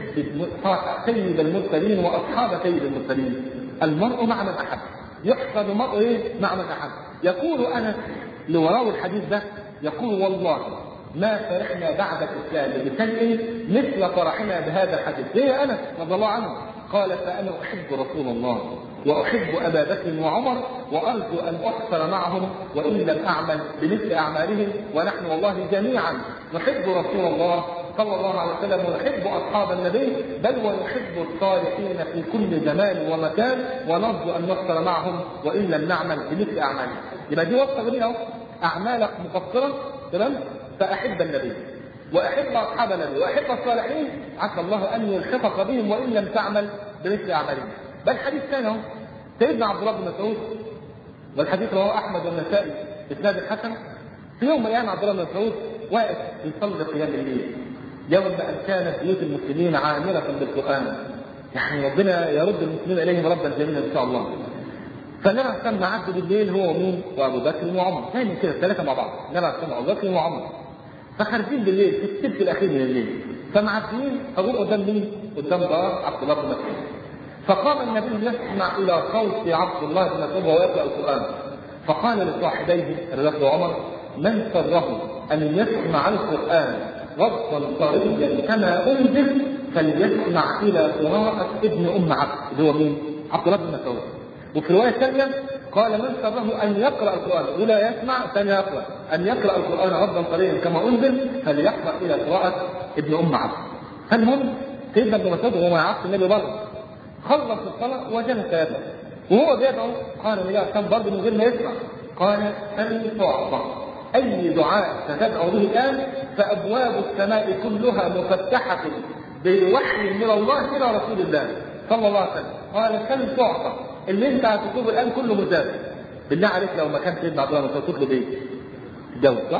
سيد المرسلين واصحاب سيد المرسلين؟ المرء مع من احب. يحفظ المرء ايه؟ مع من احب. يقول انس لوراء الحديث ده يقول والله ما فرحنا بعد الاسلام بشيء مثل فرحنا بهذا الحديث. ليه انس رضي الله عنه؟ قال فانا احب رسول الله واحب ابا بكر وعمر وارجو ان احصر معهم وان لم اعمل بمثل اعمالهم ونحن والله جميعا نحب رسول الله صلى الله عليه وسلم ونحب اصحاب النبي بل ونحب الصالحين في كل زمان ومكان ونرجو ان نحصر معهم وان لم نعمل بمثل اعمالهم. يبقى دي وصفه جميله اهو. اعمالك مقصره تمام فاحب النبي واحب اصحاب النبي واحب الصالحين عسى الله ان يلحقك بهم وان لم تعمل بمثل اعمالهم. بل حديث ثاني اهو سيدنا عبد الله بن مسعود والحديث رواه احمد والنسائي باسناد الحسن. في يوم من الايام عبد الله بن مسعود واقف يصلي قيام الليل يوم ان كانت بيوت المسلمين عامره بالقران. يعني ربنا يرد المسلمين اليهم ردا جميلا ان شاء الله. فالنبي كان معدي بالليل هو ومين؟ وابو بكر وعمر. ثاني كده الثلاثه مع بعض. النبي كان ابو بكر وعمر فخارجين بالليل في الثلث الاخير من الليل فمعديين اقول قدام مين؟ قدام دار عبد الله بن مسعود. فقام النبي يسمع الى صوت عبد الله بن مسعود وهو يقرا القران فقال لصاحبيه ابي بكر وعمر من سره ان يسمع القران غضا طريا كما انزل فليسمع الى قراءه ابن ام عبد اللي هو مين؟ عبد الله بن مسعود. وفي روايه ثانيه قال من سره ان يقرا القران ولا يسمع ثاني يقرا ان يقرا القران غضا طريا كما انزل فليقرا الى قراءه ابن ام عبد. فالمهم سيدنا ابن مسعود وهو ما يعرفش النبي بره خلص الصلاه وجلس يدعو وهو بيدعو قال النبي كان برضه من غير ما يسمع قال ان تعطى اي دعاء ستدعو به الان فابواب السماء كلها مفتحه بوحي من الله الى رسول الله صلى الله عليه وسلم. قال كم تعطى اللي انت هتطلبه الان كله مزاد. بالله عليك لو ما كان سيدنا عبد الله بن مسعود تطلب ايه؟ تجوز صح؟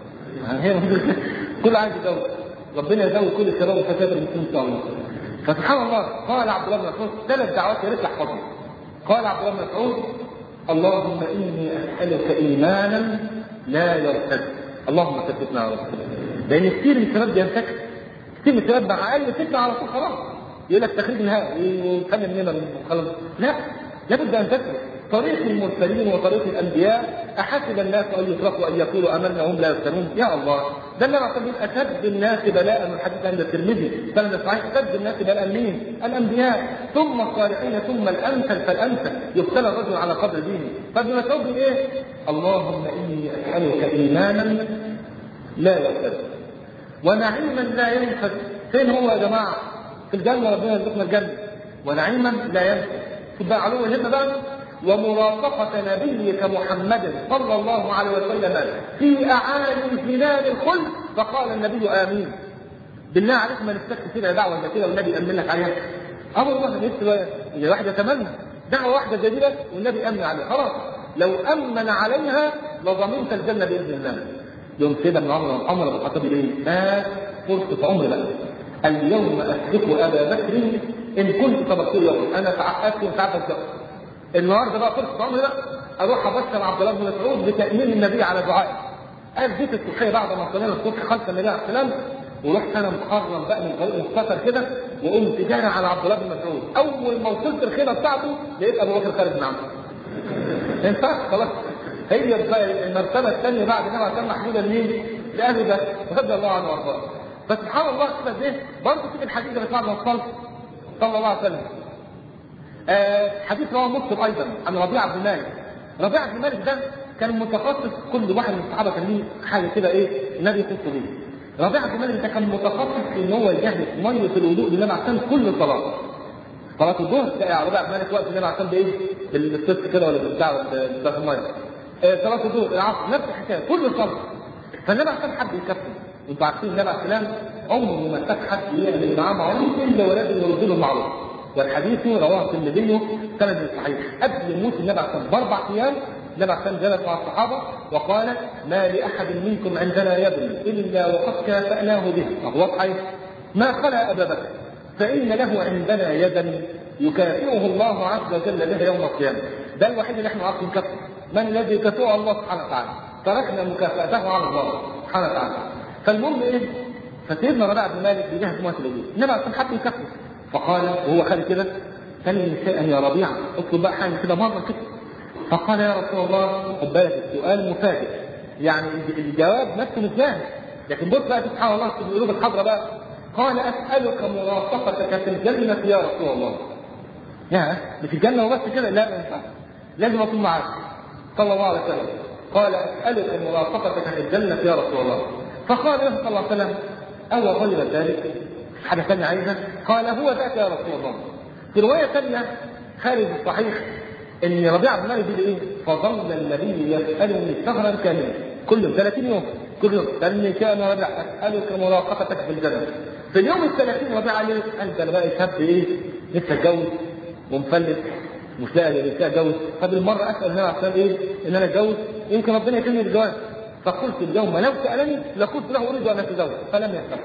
كل عايز يتجوز ربنا يزود كل الشباب وفتيات المسلمين ان شاء الله. فسبحان الله قال عبد الله بن مسعود ثلاث دعوات يا ريت تحفظهم. قال عبد الله بن مسعود اللهم اني اسالك ايمانا لا يرتد. اللهم ثبتنا على رسول الله. لان كثير من الشباب بينتكس كثير من الشباب مع اقل فتنه على طول خلاص يقول لك تخريج نهائي ويتكلم لنا خلاص. لا لابد ان تثبت طريق المرسلين وطريق الانبياء. احسب الناس ان يتركوا ان يقولوا امنا وهم لا يفتنون؟ يا الله، ده النبي عليه الصلاه والسلام اشد الناس بلاء من الحديث عند الترمذي سند صحيح، اشد الناس بلاء مين؟ الانبياء، ثم الصالحين، ثم الامثل فالامثل، يبتلى الرجل على قدر دينه. فابن مسعود ايه؟ اللهم اني اسالك ايمانا لا يرتد ونعيما لا ينفد. فين هو يا جماعه؟ في الجنه، ربنا يرزقنا الجنه، ونعيما لا ينفد. تبقى علو الهمه بقى، ومرافقة نبيك محمد صلى الله عليه وسلم في أعالي جنان الخلد. فقال النبي آمين. بالله عليك ما نفتك كده دعوة كده والنبي يأمن لك عليها؟ أه والله نفسي هي واحدة تمنى دعوة واحدة جديدة والنبي أمن عليها، خلاص لو أمن عليها لضمنت الجنة بإذن الله. يوم سيدنا ابن عمر عمر بن الخطاب إيه؟ آه فرصة عمر بقى. اليوم أسبق أبا بكر إن كنت سبقت يوم، أنا تعقدت وتعبت النهارده بقى فرصه عمري بقى اروح ابشر عبد الله بن مسعود بتامين النبي على دعائه. قال جيت الصبحيه بعد ما صلينا الصبح خلف النبي عليه السلام، ورحت انا مخرم بقى من طريق مختصر كده وقمت جاري على عبد الله بن مسعود. اول ما وصلت الخيمه بتاعته لقيت ابو بكر خارج من عنده. ما ينفعش خلاص، هي المرتبه الثانيه بعد النبي عليه السلام محموده لمين؟ لابي بكر رضي الله عنه وارضاه. فسبحان الله كده ايه برضه في الحديث اللي بعد ما وصلت صلى الله عليه وسلم. آه حديث رواه مسلم ايضا عن ربيعه بن مالك. ربيعه بن مالك ده كان متخصص، كل واحد من الصحابه كان ليه حاجه كده ايه النبي يخص بيه. ربيعه بن مالك ده كان متخصص في ان هو يجهز ميه الوضوء للنبي عشان كل صلاه. صلاه الظهر تلاقي ربيعه بن مالك وقت النبي عشان بايه؟ بالسلك كده ولا بالبتاع بتاع الميه. آه صلاه الظهر العصر نفس الحكايه كل صلاه. فالنبي عشان حد يكفي، انتوا عارفين النبي عليه السلام عمره ما ساب حد يعمل معاه معروف الا ولازم يرد له المعروف. والحديث رواه الترمذي سند صحيح. قبل موت النبي عليه الصلاه باربع ايام النبي عليه الصلاه جلس مع الصحابه وقال: ما لاحد منكم عندنا يد الا وقد كافأناه به. فهو صحيح ما خلا ابا بكر فان له عندنا يدا يكافئه الله عز وجل بها يوم القيامه. ده الوحيد اللي احنا عارفين نكافئه. من الذي يكافئه؟ الله سبحانه وتعالى. تركنا مكافأته على الله سبحانه وتعالى. فالمهم ايه؟ فسيدنا ربيعه بن مالك بيجهز موت الوضوء، النبي عليه الصلاه حتى يكافئه. فقال وهو خارج كده: سلم شيئا يا ربيعه، اطلب بقى حاجه كده مره كده. فقال: يا رسول الله، خد بالك السؤال مفاجئ، يعني الجواب نفسه مش جاهز، لكن بص بقى سبحان الله في القلوب الحضره بقى. قال: اسالك مرافقتك في الجنه يا رسول الله. يا مش الجنه وبس كده، لا ما ينفعش، لازم اكون معاك صلى الله عليه وسلم. قال: اسالك مرافقتك في الجنه يا رسول الله. فقال له صلى الله عليه وسلم: او غير ذلك؟ حاجه ثانيه عايزه؟ قال: هو ذاك يا رسول الله. في روايه ثانيه خارج الصحيح ان ربيعه بن مالك بيقول ايه؟ فظل النبي يسالني شهرا كاملا، كل ثلاثين يوم، كل يوم سالني كان ربيعه اسالك مرافقتك في الجنه. في اليوم الثلاثين ربيعه قال لي: انت انا بقى شاب ايه؟ لسه اتجوز ومفلس مش لاقي لسه اتجوز، فبالمره اسال النبي عشان ايه؟ ان انا اتجوز يمكن ربنا يكرمني بالجواز. فقلت اليوم لو سالني لقلت له اريد ان اتزوج، فلم يسال.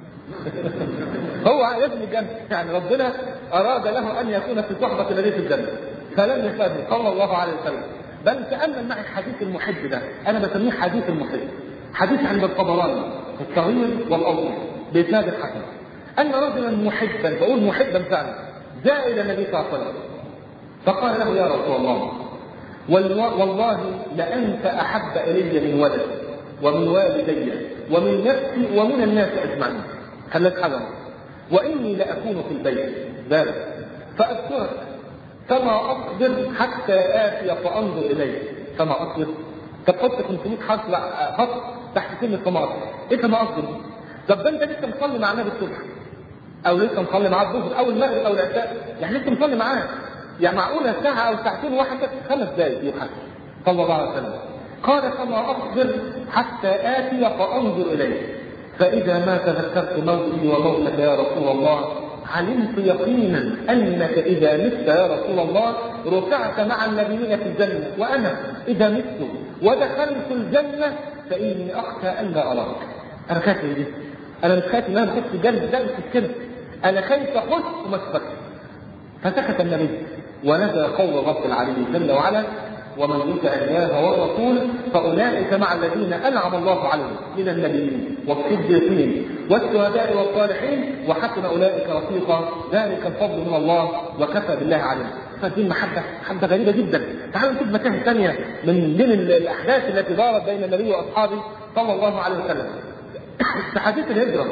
هو لازم الجنة، يعني ربنا أراد له أن يكون في صحبة النبي في الجنة فلم يفاده صلى الله عليه وسلم. بل تأمل معي حديث المحب ده، أنا بسميه حديث المحب، حديث عند الطبراني الصغير والأوسط بإسناد الحسن، أن رجلا محبا، بقول محبا فعلا، جاء إلى النبي صلى الله عليه وسلم فقال له: يا رسول الله، والله لأنت أحب إلي من ولد ومن والدي ومن نفسي ومن الناس أجمعين، خلت حذر، وإني لأكون في البيت ذلك فأذكرك فما أقدر حتى آتي فأنظر إليك. فما أقدر؟ طب حط خمسمائة حرف خط تحت كلمة فما أقدر. إيه فما أقدر؟ طب ده أنت لسه مصلي مع النبي الصبح، أو لسه مصلي معاه الظهر أو المغرب أو العشاء، يعني لسه مصلي معاه، يعني معقولة ساعة أو ساعتين واحدة خمس دقايق يوحنا صلى الله عليه وسلم. قال: فما أقدر حتى آتي فأنظر إليك، فإذا ما تذكرت موتي وموتك يا رسول الله علمت يقينا أنك إذا مت يا رسول الله رفعت مع النبيين في الجنة، وأنا إذا مت ودخلت الجنة فإني أخشى أن لا أراك. أنا خايف من دي، أنا مش خايف إن أنا أخش الجنة، لا مش كده، أنا خايف أخش وما أشبك. فسكت النبي ونزل قول رب العالمين جل وعلا: ومن يطع الله والرسول فاولئك مع الذين انعم الله عليهم من النبيين والصديقين والشهداء والصالحين وحسن اولئك رفيقا، ذلك الفضل من الله وكفى بالله عليم. فدي محبه محبه غريبه جدا، تعالوا نشوف مشاهد ثانيه من بين الاحداث التي دارت بين النبي واصحابه صلى الله عليه وسلم. في حديث الهجره،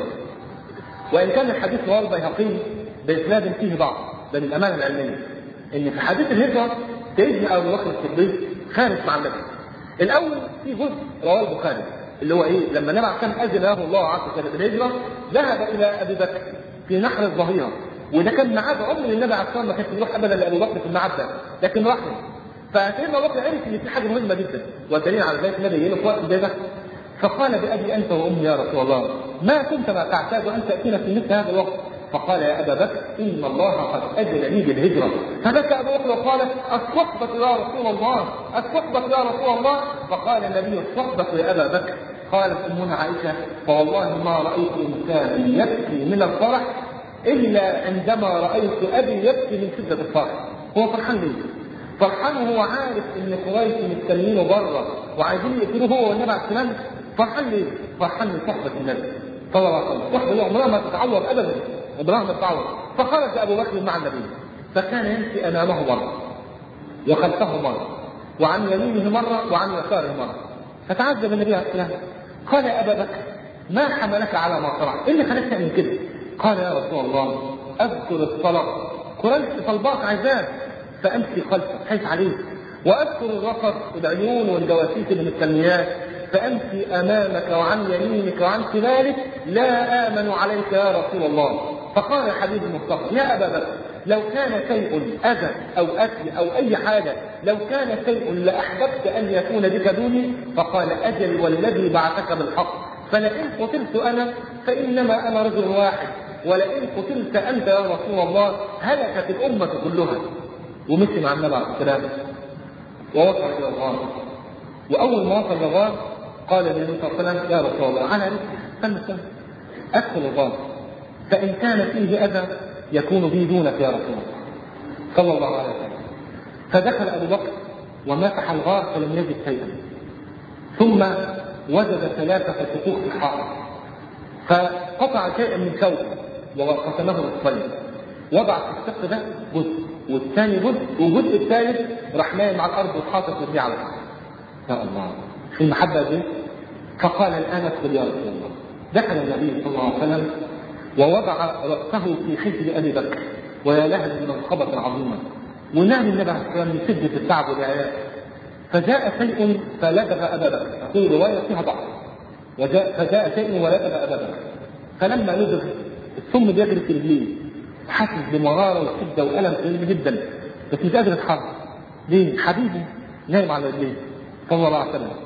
وان كان الحديث رواه البيهقي باسناد فيه ضعف، ده للامانه العلميه، ان في حديث الهجره سيدنا ابو بكر الصديق خارج مع النبي. الاول في جزء رواه البخاري اللي هو ايه؟ لما النبي عليه اذن له الله عز وجل بالهجره ذهب الى ابي بكر في نحر الظهيره، وده كان ميعاد عمر النبي عليه الصلاه والسلام، ما كانش بيروح ابدا لابو بكر في الميعاد ده، لكن راح له. فسيدنا ابو بكر عرف ان في حاجه مهمه جدا، والدليل على ذلك النبي له في وقت زي ده، فقال بابي انت وامي يا رسول الله ما كنت ما تعتاد ان تاتينا في مثل هذا الوقت؟ فقال يا ابا بكر ان الله قد اذن لي بالهجره. فبكى ابو بكر وقال الصحبه يا رسول الله، الصحبه يا رسول الله. فقال النبي الصحبه يا ابا بكر. قالت امنا عائشه فوالله ما رايت انسانا يبكي من الفرح الا عندما رايت ابي يبكي من شده الفرح. هو فرحان ليه؟ فرحان وهو عارف ان قريش مستنينه بره وعايزين يقتلوه هو والنبي عليه السلام. فرحان ليه؟ فرحان لصحبه النبي صلى الله عليه وسلم. صحبه عمرها ما تتعوض ابدا، عمرها ما تتعوض. فخرج ابو بكر مع النبي، فكان يمشي امامه مره وخلفه مره وعن يمينه مره وعن يساره مره. فتعجب النبي عليه السلام، قال يا ابا بكر ما حملك على ما صنعت؟ ايه اللي خليك تعمل كده؟ قال يا رسول الله اذكر الطلب، قريش طلباك عذاب فامشي خلفك خايف عليك، واذكر الرقب والعيون والجواسيس المستنيات فامشي امامك وعن يمينك وعن شمالك لا امن عليك يا رسول الله. فقال الحبيب المصطفى يا ابا بكر لو كان شيء اذى او اكل او اي حاجه، لو كان شيء لاحببت ان يكون بك دوني. فقال اجل والذي بعثك بالحق، فلئن قتلت انا فانما انا رجل واحد، ولئن قتلت انت يا رسول الله هلكت الامه كلها. ومشي مع النبي عليه السلام ووصل الى الغار. واول ما وصل الغار قال النبي صلى الله عليه وسلم يا رسول الله انا استنى استنى ادخل الغار فان كان فيه اذى يكون بي دونك يا رسول الله صلى الله عليه وسلم. فدخل ابو بكر ومسح الغار فلم يجد شيئا، ثم وجد ثلاثه شقوق في الحائط فقطع شيئا من ثوبه وقسمه نصفين، وضع في الشق ده جزء والثاني جزء والجزء الثالث راح نايم على الارض وحاطط رجليه على الارض. يا الله في المحبه دي. فقال الان ادخل يا رسول الله. دخل النبي صلى الله عليه وسلم ووضع راسه في حجر ابي بكر، ويا لها من الخبط عظيما، ونام النبي عليه الصلاه والسلام من شده التعب والعياء. فجاء شيء فلدغ ابا بكر، في روايه فيها ضعف، وجاء فجاء شيء ولدغ ابا بكر. فلما لدغ السم بيجري في رجليه، حاسس بمراره وشده والم شديد جدا، بس مش قادر يتحرك. ليه؟ حبيبي نايم على رجليه صلى الله عليه وسلم.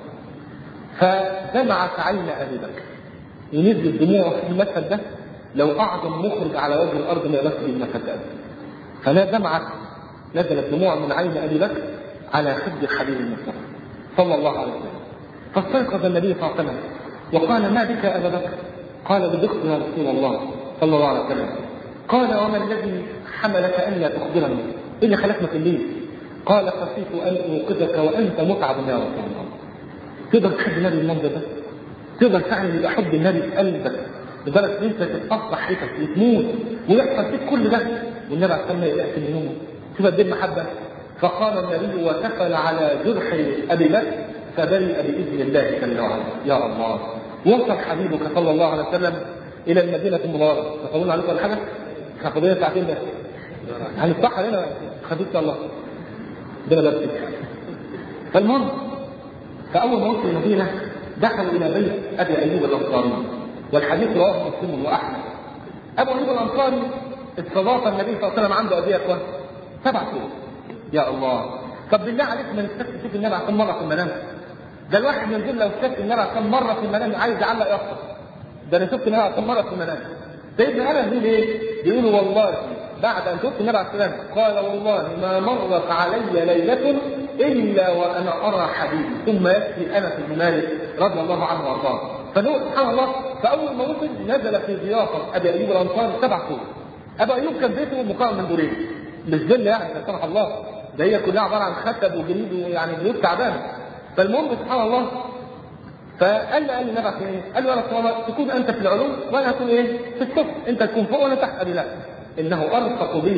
فدمعت عين ابي بكر ونزل دموعه في المشهد ده لو اعظم مخرج على وجه الارض ما يمثل المشهد ده. فلا دمعت نزلت دموع من عين ابي بكر على خد الحبيب المصطفى صلى الله عليه وسلم. فاستيقظ النبي صلى الله عليه وسلم وقال ما بك يا ابا بكر؟ قال بدقت يا رسول الله صلى الله عليه وسلم. قال وما الذي حملك ان لا تخبرني؟ ايه اللي خلاك ما تقوليش؟ قال خشيت ان اوقظك وانت متعب يا رسول الله. تقدر تحب النبي المنظر ده؟ تقدر فعلا يبقى حب النبي في قلبك لدرجه ان انت تتقطع حياتك وتموت ويحصل فيك كل ده والنبي عليه الصلاه والسلام ياتي من يومه؟ شوف قد ايه المحبه. فقال النبي وكفل على جرح ابي بكر فبرئ باذن الله جل وعلا. يا الله. وصل حبيبك صلى الله عليه وسلم الى المدينه المنوره. تقولون عليكم ولا حاجه؟ خفضنا ساعتين بس هنفتح هنا خفيف الله بلا بس. فالمهم فاول ما وصل المدينه دخلوا الى بيت ابي ايوب الانصاري، والحديث رواه مسلم واحمد. ابو ايوب الانصاري استضاف النبي صلى الله عليه وسلم عنده قد ايه يا اخوان؟ سبع شهور. يا الله. طب بالله عليك ما نستكفي تشوف النبي عليه مره في المنام؟ ده الواحد ينزل لو شاف النبي عليه مره في المنام عايز يعلق يفطر. ده انا شفت النبي عليه مره في المنام. سيدنا انس بيقول ايه؟ بيقول والله بعد ان شفت النبي عليه السلام قال والله ما مرت علي ليله الا وانا ارى حبيبي. ثم ياتي انس بن مالك رضي الله عنه وارضاه. فنقول سبحان الله فاول ما وصل نزل في ضيافه ابي ايوب الانصاري سبع شهور. ابو ايوب كان بيته مكون من دورين، مش فيلا يعني لا سمح الله، ده هي كلها عباره عن خشب وجليد ويعني بيوت تعبانه. فالمهم سبحان الله فقال قال النبي عليه ايه؟ قال له يا رسول الله تكون انت في العلوم وانا اكون ايه؟ في السفل، انت تكون فوق وانا تحت. قال لا انه ارفق بي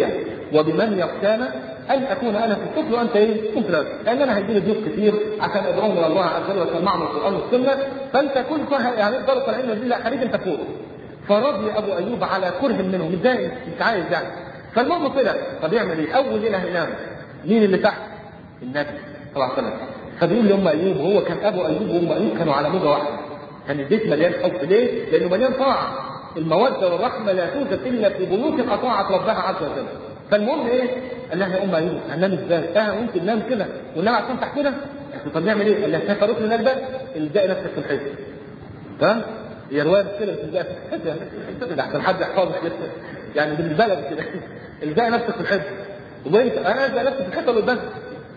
وبمن يخشانا ان اكون انا في السفل وانت ايه كنت لا، لان انا هيجيني ضيوف كتير عشان ادعوهم الى الله عز وجل واسمعهم القران والسنه، فانت كنت يعني افضل طالعين من لا خليك انت فوق. فرضي ابو ايوب على كره منه، متضايق مش عايز يعني. فالمهم طلع، طب يعمل ايه؟ اول ليله هينام مين اللي تحت؟ النبي صلى الله عليه وسلم. فبيقول لام ايوب، هو كان ابو ايوب وام ايوب كانوا على موجه واحده، كان البيت مليان حب. ليه؟ لانه مليان طاعه. الموده والرحمه لا توجد الا في بيوت اطاعت ربها عز وجل. فالمهم ايه؟ قال لها يا ام ايوب هننام ازاي؟ اه ممكن ننام كده وننام عشان تحت كده؟ طب نعمل ايه؟ قال لها سافرت لنا الباب الزقي نفسك في الحيط. تمام؟ هي روايه كده الزقي في الحيط عشان حد يحفظك كده يعني بالبلد كده الزقي نفسك في الحيط. وانت انا الزق نفسي في الحيط اللي قدامك.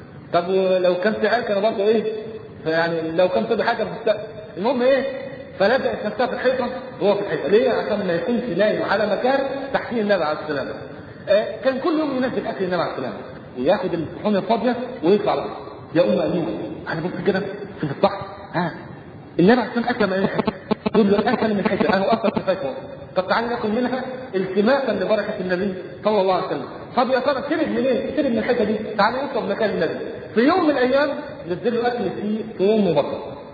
طب ولو كان في عيال كانوا برضه ايه؟ يعني لو كان في حاجه في السقف. المهم ايه؟ فلزقت نفسها في الحيطه وهو في الحيطه. ليه؟ عشان ما يكونش نايم على مكان تحتيه النبي عليه السلام. آه كان كل يوم ينزل اكل النبي عليه السلام وياخد الصحون الفاضيه ويطلع له. يا ام ايوب انا بص كده شوف الصح ها النبي عليه السلام اكل من الحيطه، يقول له اكل من الحيطه انا اصلا في الحيطه، طب تعالى ناكل منها التماسا لبركه النبي صلى الله عليه وسلم. طب يا ترى شرب من ايه؟ شرب من الحته دي، تعالى نشرب مكان النبي. في يوم من الايام نزل له اكل فيه ثوم وبصل.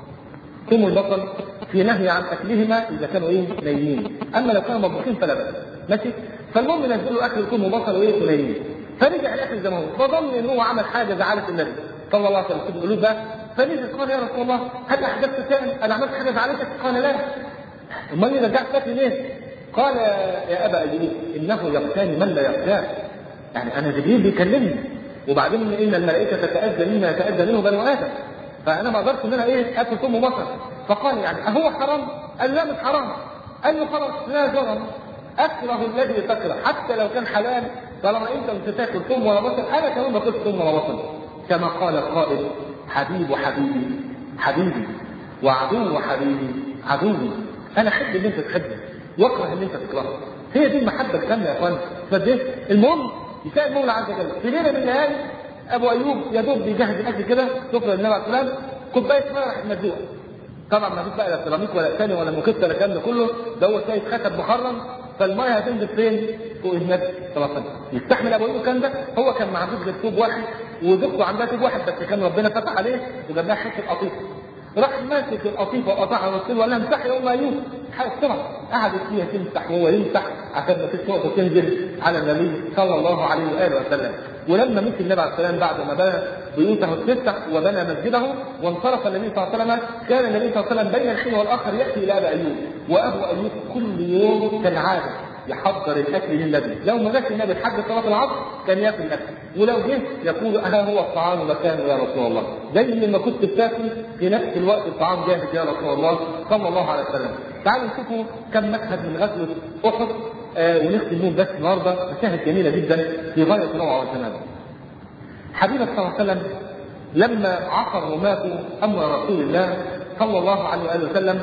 ثوم والبصل في نهي عن اكلهما اذا كانوا ايه؟ نايمين، اما لو كانوا مطبوخين فلا باس. ماشي؟ فالمهم نزل له اكل ثوم وبصل وايه؟ ونايمين. فرجع الاكل زي ما هو، فظن ان هو عمل حاجه زعلت النبي صلى الله عليه وسلم. يقول له بقى فنزل قال يا رسول الله هل احدثت شيئا؟ انا عملت حاجه زعلتك؟ قال لا. امال انا رجعت اكل ليه؟ قال يا ابا ايوب انه يغتاني من لا يغتان. يعني انا جبريل بيكلمني وبعدين ان الملائكه تتاذى مما يتاذى منه بنو ادم، فانا ما اقدرش ان انا ايه اكل ثوم وبصل. فقال يعني اهو حرام؟ قال لا مش حرام. قال له خلاص لا جرم، اكره الذي تكره حتى لو كان حلال، طالما انت مش هتاكل ثوم ولا بصل انا كمان ما اكلش ثوم ولا بصل. كما قال القائل حبيب حبيبي حبيبي وعدو حبيبي عدوي. انا احب اللي انت تحبه واكره اللي انت تكرهه. هي دي المحبه الكامله يا اخوان. فده المهم يساعد المولى عز وجل. في ليله من الليالي ابو ايوب يا دوب بيجهز الاكل كده سفره للنبي عليه السلام، كوبايه ميه راحت مدلوقه. طبعا ما فيش بقى لا سيراميك ولا ثاني ولا موكيت ولا الكلام ده كله، ده هو شايف خشب محرم، فالميه هتنزل فين؟ فوق النبي صلى الله عليه وسلم. يستحمل ابو ايوب الكلام ده؟ هو كان ما عندوش غير طوب واحد وزوجته عندها طوب واحد بس، كان ربنا فتح عليه وجاب لها حته قطيفه. راح ماسك القطيفه وقطعها ورسله وقال لها امسحي يا ام ايوب بسرعه. قعدت فيها تمسح وهو يمسح عشان ما فيش نقطه تنزل على النبي صلى الله عليه واله وسلم. ولما مشي النبي عليه السلام بعد ما بنى بيوته السته وبنى مسجده وانصرف النبي صلى الله عليه وسلم، كان النبي صلى الله عليه وسلم بين الحين والاخر ياتي الى ابي ايوب، وابو ايوب كل يوم كالعاده يحضر الاكل للنبي. لو ما جاش النبي لحد صلاه العصر كان ياكل الاكل، ولو جه يقول ها هو الطعام مكانه يا رسول الله، زي لما كنت بتاكل في نفس الوقت الطعام جاهز يا رسول الله صلى الله عليه وسلم. تعالوا نشوفوا كم مشهد من غزوه احد آه ونختم بهم بس النهارده مشاهد جميله جدا في غايه الروعه والجمال. حبيبنا صلى الله عليه وسلم لما عصر وماتوا امر رسول الله صلى الله عليه واله وسلم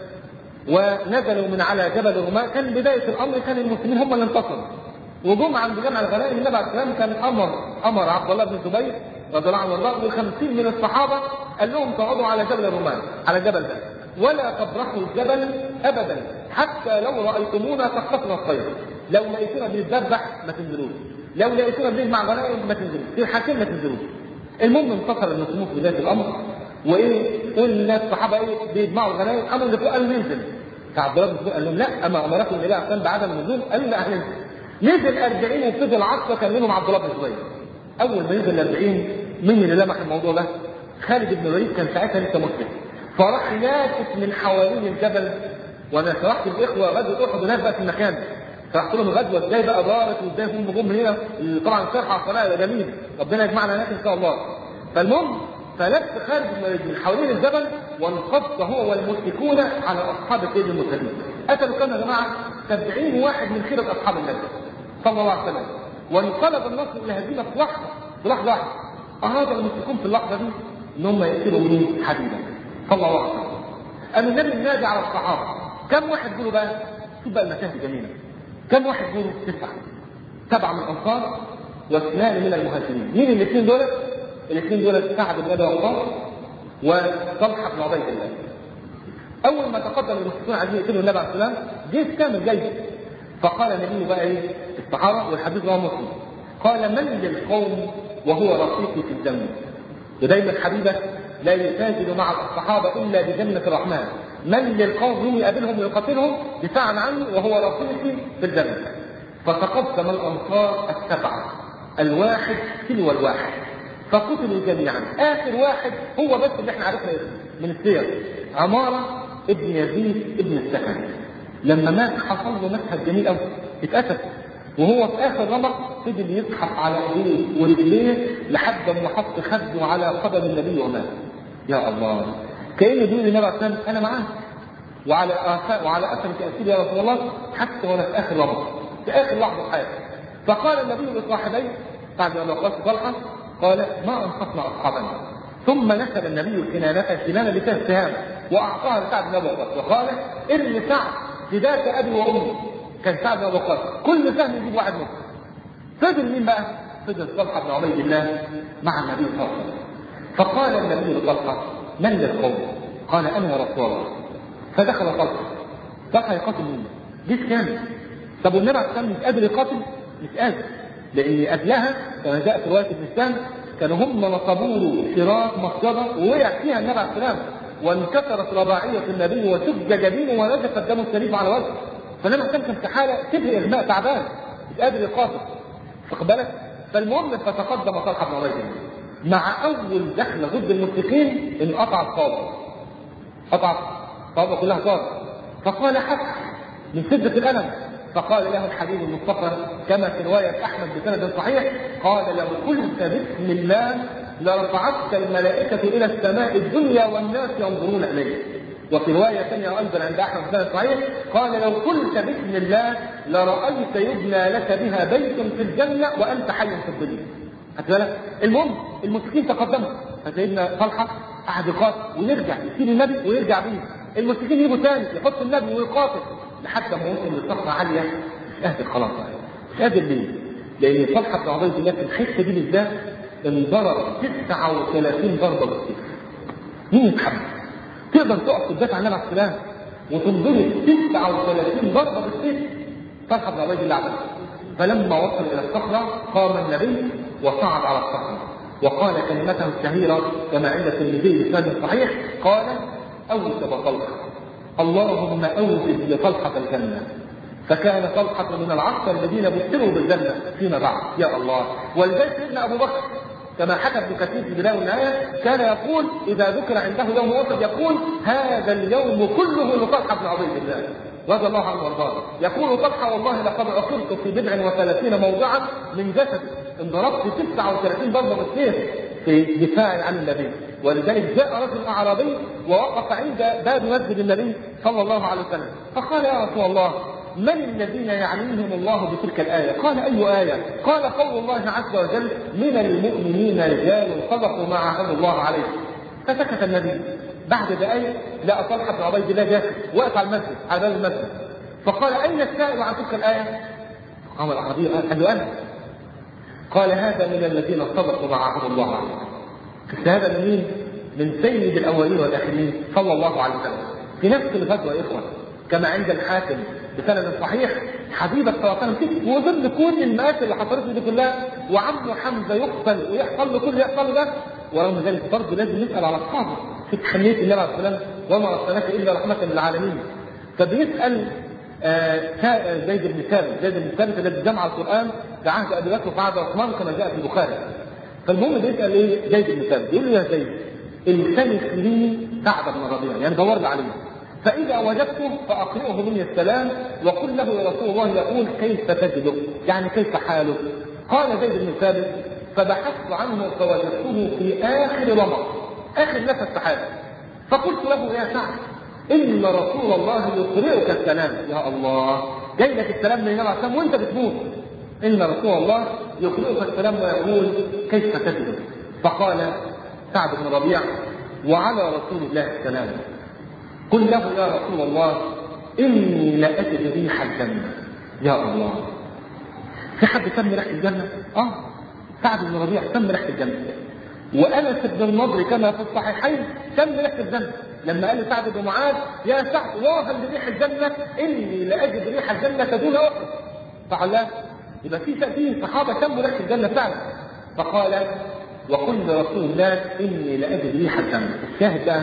ونزلوا من على جبل الرماة، كان بدايه الامر كان المسلمين هم اللي انتصروا، وجم عند جمع الغنائم النبي عليه السلام كان امر امر عبد الله بن زبير رضي الله عنه وارضاه وخمسين من الصحابه قال لهم تقعدوا على جبل الرماة على الجبل ده ولا تبرحوا الجبل ابدا حتى لو رايتمونا تخطفنا الطير، لو لقيتونا بنتذبح ما تنزلوش، لو لقيتونا بنجمع غنائم ما تنزلوش، في الحاكم ما تنزلوش. المهم انتصر المسلمون في بدايه الامر، وايه والناس الصحابه ايه بيجمعوا الغنائم، قاموا اللي فوق قالوا ننزل. فعبد الله بن زبير قال لهم لا، اما امركم النبي عليه الصلاه بعدم النزول قالوا لا هننزل. نزل أربعين وفضل عشرة كان منهم عبد الله بن زبير. اول ما نزل أربعين مين اللي لمح الموضوع ده؟ خالد بن الوليد كان ساعتها لسه مسلم، فراح نافس من حوالين الجبل. وانا شرحت الاخوه غزوه احد وناس بقى في المكان، شرحت لهم الغزوه ازاي بقى دارت وازاي هم جم هنا، طبعا شرح صلاه جميل ربنا يجمعنا هناك ان شاء الله. فالمهم فلف خالد بن الوليد من حوالين الجبل وانقض هو والمشركون على اصحاب سيد المرسلين. قتلوا كم يا جماعه؟ سبعين واحد من خيره اصحاب النبي صلى الله عليه وسلم، وانقلب النصر الى هزيمه في لحظه في لحظه واحده. اراد المشركون في اللحظه دي ان هم يقتلوا مين؟ حبيبا صلى الله عليه وسلم. قام النبي ينادي على الصحابه، كم واحد يقولوا بقى؟ شوف بقى المشاهد الجميله، كم واحد يقولوا؟ تسعه، سبعه من الانصار واثنان من المهاجرين. مين الاثنين دول؟ الاثنين دول سعد بن ابي وقاص وطلحه بن عبيد الله. اول ما تقدم المشركون عايزين يقتلوا النبي عليه السلام جيش كامل جاي، فقال النبي بقى ايه الصحابه والحديث رواه مسلم، قال من للقوم وهو رفيقي في الجنة. ودايما حبيبك لا يتاجر مع الصحابة إلا بجنة الرحمن. من للقوم يوم يقابلهم ويقاتلهم دفاعا عني وهو رفيقي في الجنة. فتقدم الأنصار السبعة الواحد تلو الواحد فقتلوا جميعا. آخر واحد هو بس اللي احنا عرفنا من السير، عمارة ابن يزيد ابن السكن. لما مات حصل له مشهد جميل قوي، اتقتل وهو في آخر رمق فضل يزحف على ايديه ورجليه لحد ما حط خده على قدم النبي ومات. يا الله، كأنه بيقول للنبي عليه الصلاة والسلام أنا معاه وعلى آثار وعلى أثر تأثير يا رسول الله حتى وأنا في آخر رمق في آخر لحظة حياتي. فقال النبي لصاحبيه بعد ما لقاه طلحة قال ما أنقذنا أصحابنا. ثم نسب النبي الكنانة الكنانة اللي فيها السهام وأعطاها لسعد بن أبي وقاص وقال ارمي سعد فداك أبي وأمي. كان سعد بن أبي وقاص كل سهم يجيب واحد منهم. فضل مين بقى؟ فضل طلحة بن عبيد الله مع النبي صلى الله عليه وسلم. فقال النبي لطلحة من للقوم؟ قال أنا يا رسول الله. فدخل طلحة. طلحة يقاتل مين؟ جيش كامل. طب والنبي عليه الصلاة والسلام مش قادر يقاتل؟ مش قادر، لأن قبلها كما جاء في رواية ابن السام كانوا هم نصبوا له شراك مصجدة ووقع فيها النبي عليه السلام وانكسرت رباعية النبي وسج جبينه ونزف الدم الشريف على وجهه. فالنبي عليه السلام كان في حالة شبه إغماء تعبان مش قادر يقاتل. واخد بالك؟ فالمهم فتقدم طلحة بن عبيد الله مع أول دخلة ضد المشركين إن قطع الصابة. قطع الصابة كلها صابة. فقال حق من شدة الألم. فقال له الحبيب المصطفى كما في رواية أحمد بسند صحيح قال لو قلت بسم الله لرفعتك الملائكة إلى السماء الدنيا والناس ينظرون إليك. وفي رواية ثانية أيضا عند أحمد بسند صحيح قال لو قلت بسم الله لرأيت يبنى لك بها بيت في الجنة وأنت حي في الدنيا. بالك؟ المهم المشركين تقدموا فسيدنا طلحة قعد يقاتل ويرجع يسيب النبي ويرجع بيه. المشركين يجوا ثاني يحط النبي ويقاتل لحد ما وصل لصخرة عالية مش قادر خلاص. مش قادر ليه؟ لأن طلحة بن عبيد الله في الحتة دي بالذات انضرب تسعة وثلاثين ضربة بالسيف. مين يتحمل؟ تقدر تقف تدافع عن النبي عليه السلام وتنضرب تسعة وثلاثين ضربة بالسيف؟ طلحة بن عبيد الله عمل. فلما وصل إلى الصخرة قام النبي وصعد على الصخرة وقال كلمته الشهيرة كما عند الترمذي بسند صحيح قال أوجب طلحة اللهم أوجب لطلحة الجنة. فكان طلحة من العشرة الذين بشروا بالجنة فيما بعد. يا الله. ولذلك سيدنا أبو بكر كما حكى ابن كثير في البداية والنهاية كان يقول إذا ذكر عنده يوم أحد يقول هذا اليوم كله لطلحة بن عبيد الله رضي الله عنه وارضاه. يقول طلحة والله لقد عثرت في بضع وثلاثين موضعا من جسد انضربت تسعة وثلاثين ضربة بالسيف في دفاع عن النبي. ولذلك جاء رجل أعرابي ووقف عند باب مسجد النبي صلى الله عليه وسلم فقال يا رسول الله من الذين يعنيهم الله بتلك الآية؟ قال أي آية؟ قال قول الله عز وجل من المؤمنين رجال صدقوا ما عاهدوا الله عليه. فسكت النبي. بعد دقائق لقى طلحة بن عبيد الله جالس وقف على المسجد على باب المسجد فقال أين السائل عن تلك الآية؟ قام الأعرابي قال له أنا. قال هذا من الذين صدقوا ما عاهدوا الله عليه. هذا من مين؟ من سيد الأولين والآخرين صلى الله عليه وسلم في نفس الغزوة يا إخوان كما عند الحاكم بسند صحيح حبيبك صلى الله عليه وسلم وضمن كل المآسي اللي حصلت دي كلها وعمه حمزة يقتل ويحصل له كل اللي يحصل له ده ورغم ذلك برضه لازم نسأل على أصحابه في تحنية النبي عليه الصلاة والسلام وما أرسلناك إلا رحمة للعالمين. فبيسأل آه زيد بن ثابت زيد بن ثابت الذي جمع القرآن في عهد أبي بكر وفي عهد عثمان كما جاء في البخاري. فالمهم بيسأل إيه زيد بن ثابت يقول له يا زيد التمس لي سعد بن ربيعة يعني دور لي عليه فإذا وجدته فأقرئه مني السلام وقل له يا رسول الله يقول كيف تجده يعني كيف حاله. قال زيد بن ثابت فبحثت عنه فوجدته في آخر رمق آخر نفس السحاب فقلت له يا سعد إن رسول الله يقرئك السلام. يا الله جاي لك السلام من النبي عليه الصلاة والسلام وأنت بتموت. إن رسول الله يقرئك السلام ويقول كيف تجده. فقال سعد بن ربيع وعلى رسول الله السلام قل له يا رسول الله إني لأجد ريح الجنة. يا الله في حد سمي ريحة الجنة؟ آه سعد بن ربيع سمي ريحة الجنة وأنس بن النضر كما في الصحيحين سمي ريحة الجنة لما قال سعد بن معاذ يا سعد واهل بريح الجنة إني لأجد ريح الجنة دون أحد. فقال له يبقى في في صحابه تموا ريحه الجنه فعلا. فقال وقل لرسول الله اني لاجد ريح الجنه. الشاهد بقى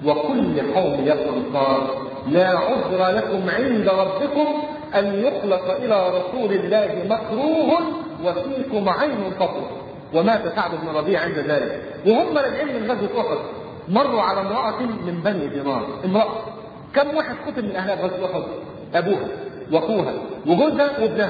وكل قوم يقول قال لا عذر لكم عند ربكم ان يخلق الى رسول الله مكروه وفيكم عين تطرق. ومات سعد بن ربيعه عند ذلك. وهم راجعين من غزوه احد مروا على امراه من بني دينار. امراه كم واحد قتل من اهلها غزوه احد؟ ابوها واخوها وجوزها وابنها.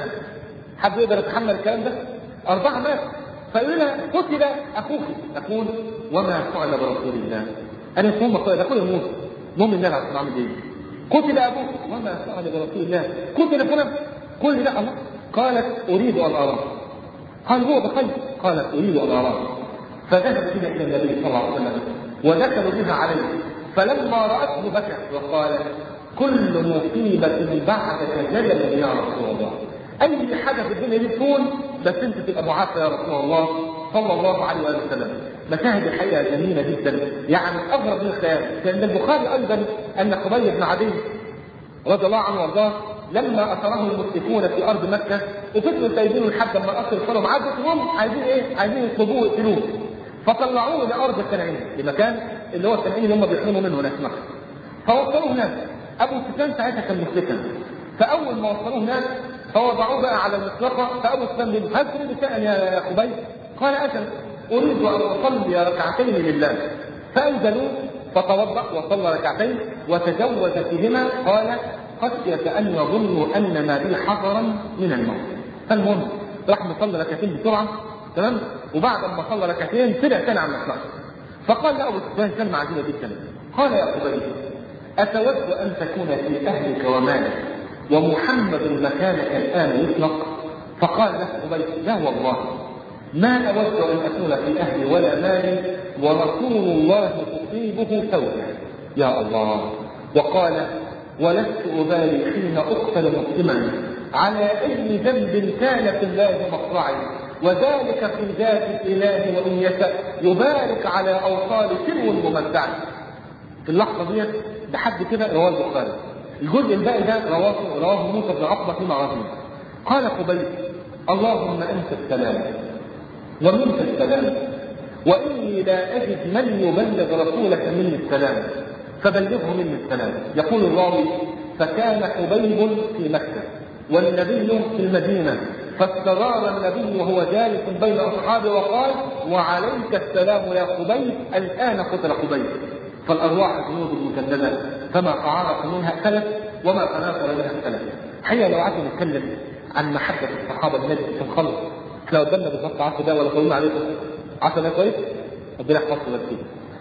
حد يقدر يتحمل الكلام ده؟ اربعه مات. فيقول لها قتل اخوك. تقول وما فعل برسول الله. انا مش مهم قتل اخويا يموت، المهم النبي عليه الصلاه والسلام. قتل ابوك وما فعل برسول الله. قتل فلان. قل لا الله. قالت اريد ان اراه. قال هو بخير. قالت اريد ان اراه. فذهب بها الى النبي صلى الله عليه وسلم ودخلوا بها عليه. فلما راته بكت وقالت كل مصيبه بعدك جلل يا رسول الله. اي حاجه في الدنيا دي تكون بس انت تبقى معافى يا رسول الله صلى الله عليه وسلم. مشاهد الحقيقه جميله جدا، يعني اغرب من الخيال. كان البخاري ايضا ان خبيب بن عدي رضي الله عنه وارضاه لما اثره المشركون في ارض مكه وفضلوا سايبينه لحد ما اخر الصلاه عدت هم عايزين ايه؟ عايزين يطلبوه يقتلوه. فطلعوه لارض الكنعين، لمكان اللي هو الكنعين اللي هم بيحرموا منه هناك مكه. فوصلوه هناك. ابو سفيان ساعتها كان مشركا. فاول ما وصلوه هناك فوضعوه بقى على المطلقه. فابو سفيان بن هل تريد شيئا يا خبيب؟ قال اجل اريد ان اصلي ركعتين لله. فانزلوه فتوضا وصلى ركعتين وتجوز فيهما. قال خشيه ان يظنوا ان ما بي حذرا من الموت. فالمهم راح مصلي ركعتين بسرعه تمام. وبعد ما صلى ركعتين طلع تاني على المطلقه. فقال له ابو سفيان كلمه عجيبه جدا. قال يا خبيب اتود ان تكون في اهلك ومالك ومحمد مكانك الان يطلق؟ فقال له خبيب لا والله ما أود أن أكون في أهلي ولا مالي ورسول الله تصيبه ثوبه. يا الله. وقال ولست أبالي حين أقتل مسلما على أي ذنب كان في الله مصرعي وذلك في ذات الإله وإن يشاء يبارك على أوصال سلو ممتع. في اللحظة دي بحد كده رواه البخاري. الجزء الباقي ده رواه رواه موسى بن عقبة في مغازيه. قال خبيب اللهم أنت السلام ومنك السلام وإني لا أجد من يبلغ رسولك مني السلام فبلغه مني السلام. يقول الراوي فكان خبيب في مكة والنبي في المدينة فاستدار النبي وهو جالس بين أصحابه وقال وعليك السلام يا خبيب الآن قتل خبيب. فالأرواح جنود مجندة فما تعارف منها اختلف وما تناثر لها اختلف. حقيقة لو قعدنا نتكلم عن محبة الصحابة النبي في الخلق لو قدامنا بالظبط عشرة دقايق ولا طولنا عليكم عشرة دقايق كويس؟ ربنا يحفظكم بس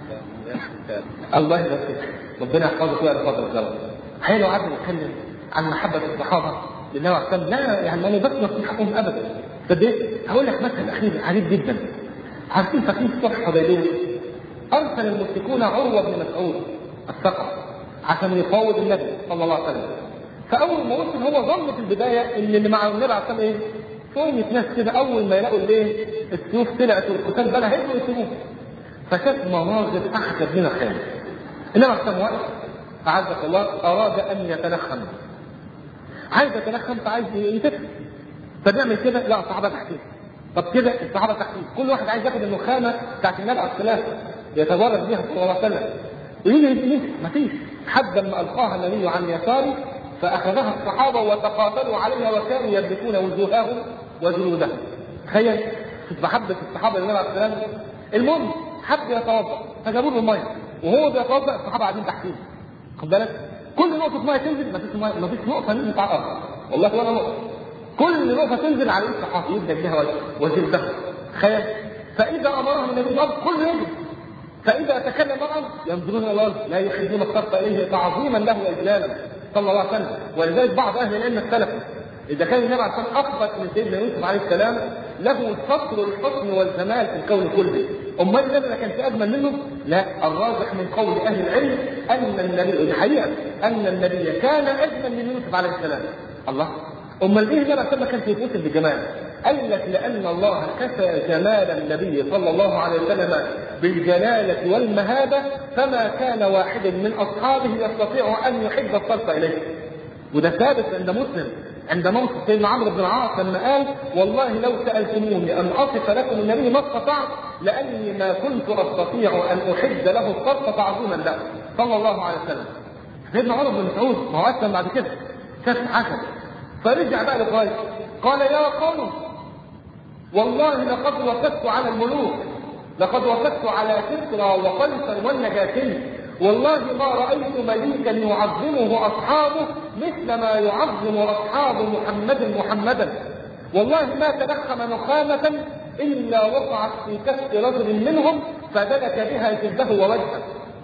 الله يبارك ربنا يحفظك ويا الفضل الجلال. حقيقة لو قعدنا نتكلم عن محبة الصحابة لله وعلا لا يعني ما نقدرش في حقهم ابدا. طب ايه؟ هقول لك مثل اخير عجيب جدا. عارفين فاكرين في صلح الحديبية ارسل المشركون عروة بن مسعود الثقفي عشان يفاوض النبي صلى الله عليه وسلم. فاول ما وصل هو ظن في البدايه ان اللي مع النبي عليه الصلاه ايه؟ شويه ناس كده اول ما يلاقوا الايه؟ السيوف طلعت والقتال بقى هيبقوا يسيبوه. فشاف مناظر اعجب من الخيال. النبي عليه الصلاه وقت اعزك الله اراد ان يتنخم. عايز يتنخم فعايز يتكلم. فبيعمل كده لا الصحابه تحتيه. طب كده الصحابه تحتيه. كل واحد عايز ياخد النخامه بتاعت النبي عليه الصلاه يتبرك بها صلى الله عليه وسلم. يجي يمسك مفيش حد ما القاها النبي عن يساره فاخذها الصحابه وتقاتلوا عليها وكانوا يبكون وجوههم وجلودهم. تخيل محبه الصحابه للنبي عليه الصلاه والسلام. المهم حب يتوضا فجابوا له الميه وهو بيتوضا الصحابه قاعدين تحتيه. خد بالك كل نقطه ميه تنزل مفيش ميه مفيش نقطه نزلت على الارض والله ولا نقطه. كل نقطه تنزل على الصحابه يبدا بها وجلده. تخيل فاذا امرهم النبي صلى الله عليه وسلم كل يجب. فإذا تكلم الأمر ينظرون إلى الأرض لا يحبون الصرف إليه تعظيما له وإجلالا صلى الله عليه وسلم. ولذلك بعض أهل العلم اختلفوا إذا كان النبي عليه الصلاة والسلام أثبت من سيدنا يوسف عليه السلام له الفقر والحسن والجمال في الكون كله. أمال النبي كان في أجمل منه؟ لا الراجح من قول أهل العلم أن النبي الحقيقة أن النبي كان أجمل من يوسف عليه السلام. الله أمال ليه النبي عليه الصلاة والسلام كان في يوسف بجمال؟ قال لك لأن الله كفى جمال النبي صلى الله عليه وسلم بالجلالة والمهابة فما كان واحد من أصحابه يستطيع أن يحب الصرف إليه. وده ثابت عند مسلم عند موت سيدنا عمرو بن العاص لما قال والله لو سألتموني أن أصف لكم النبي ما استطعت لأني ما كنت أستطيع أن أحد له الصرف تعظيما له صلى الله عليه وسلم. سيدنا عمر بن مسعود ما هو أسلم بعد كده شاف حسن فرجع بقى لقائد قال يا قوم والله لقد وثقت على الملوك، لقد وثقت على كسرى وقيصر والنجاشي، والله ما رأيت مليكا يعظمه أصحابه مثل ما يعظم أصحاب محمد محمدا، والله ما تنخم نخامة إلا وقعت في كف رجل منهم فدلك بها جلده ووجهه،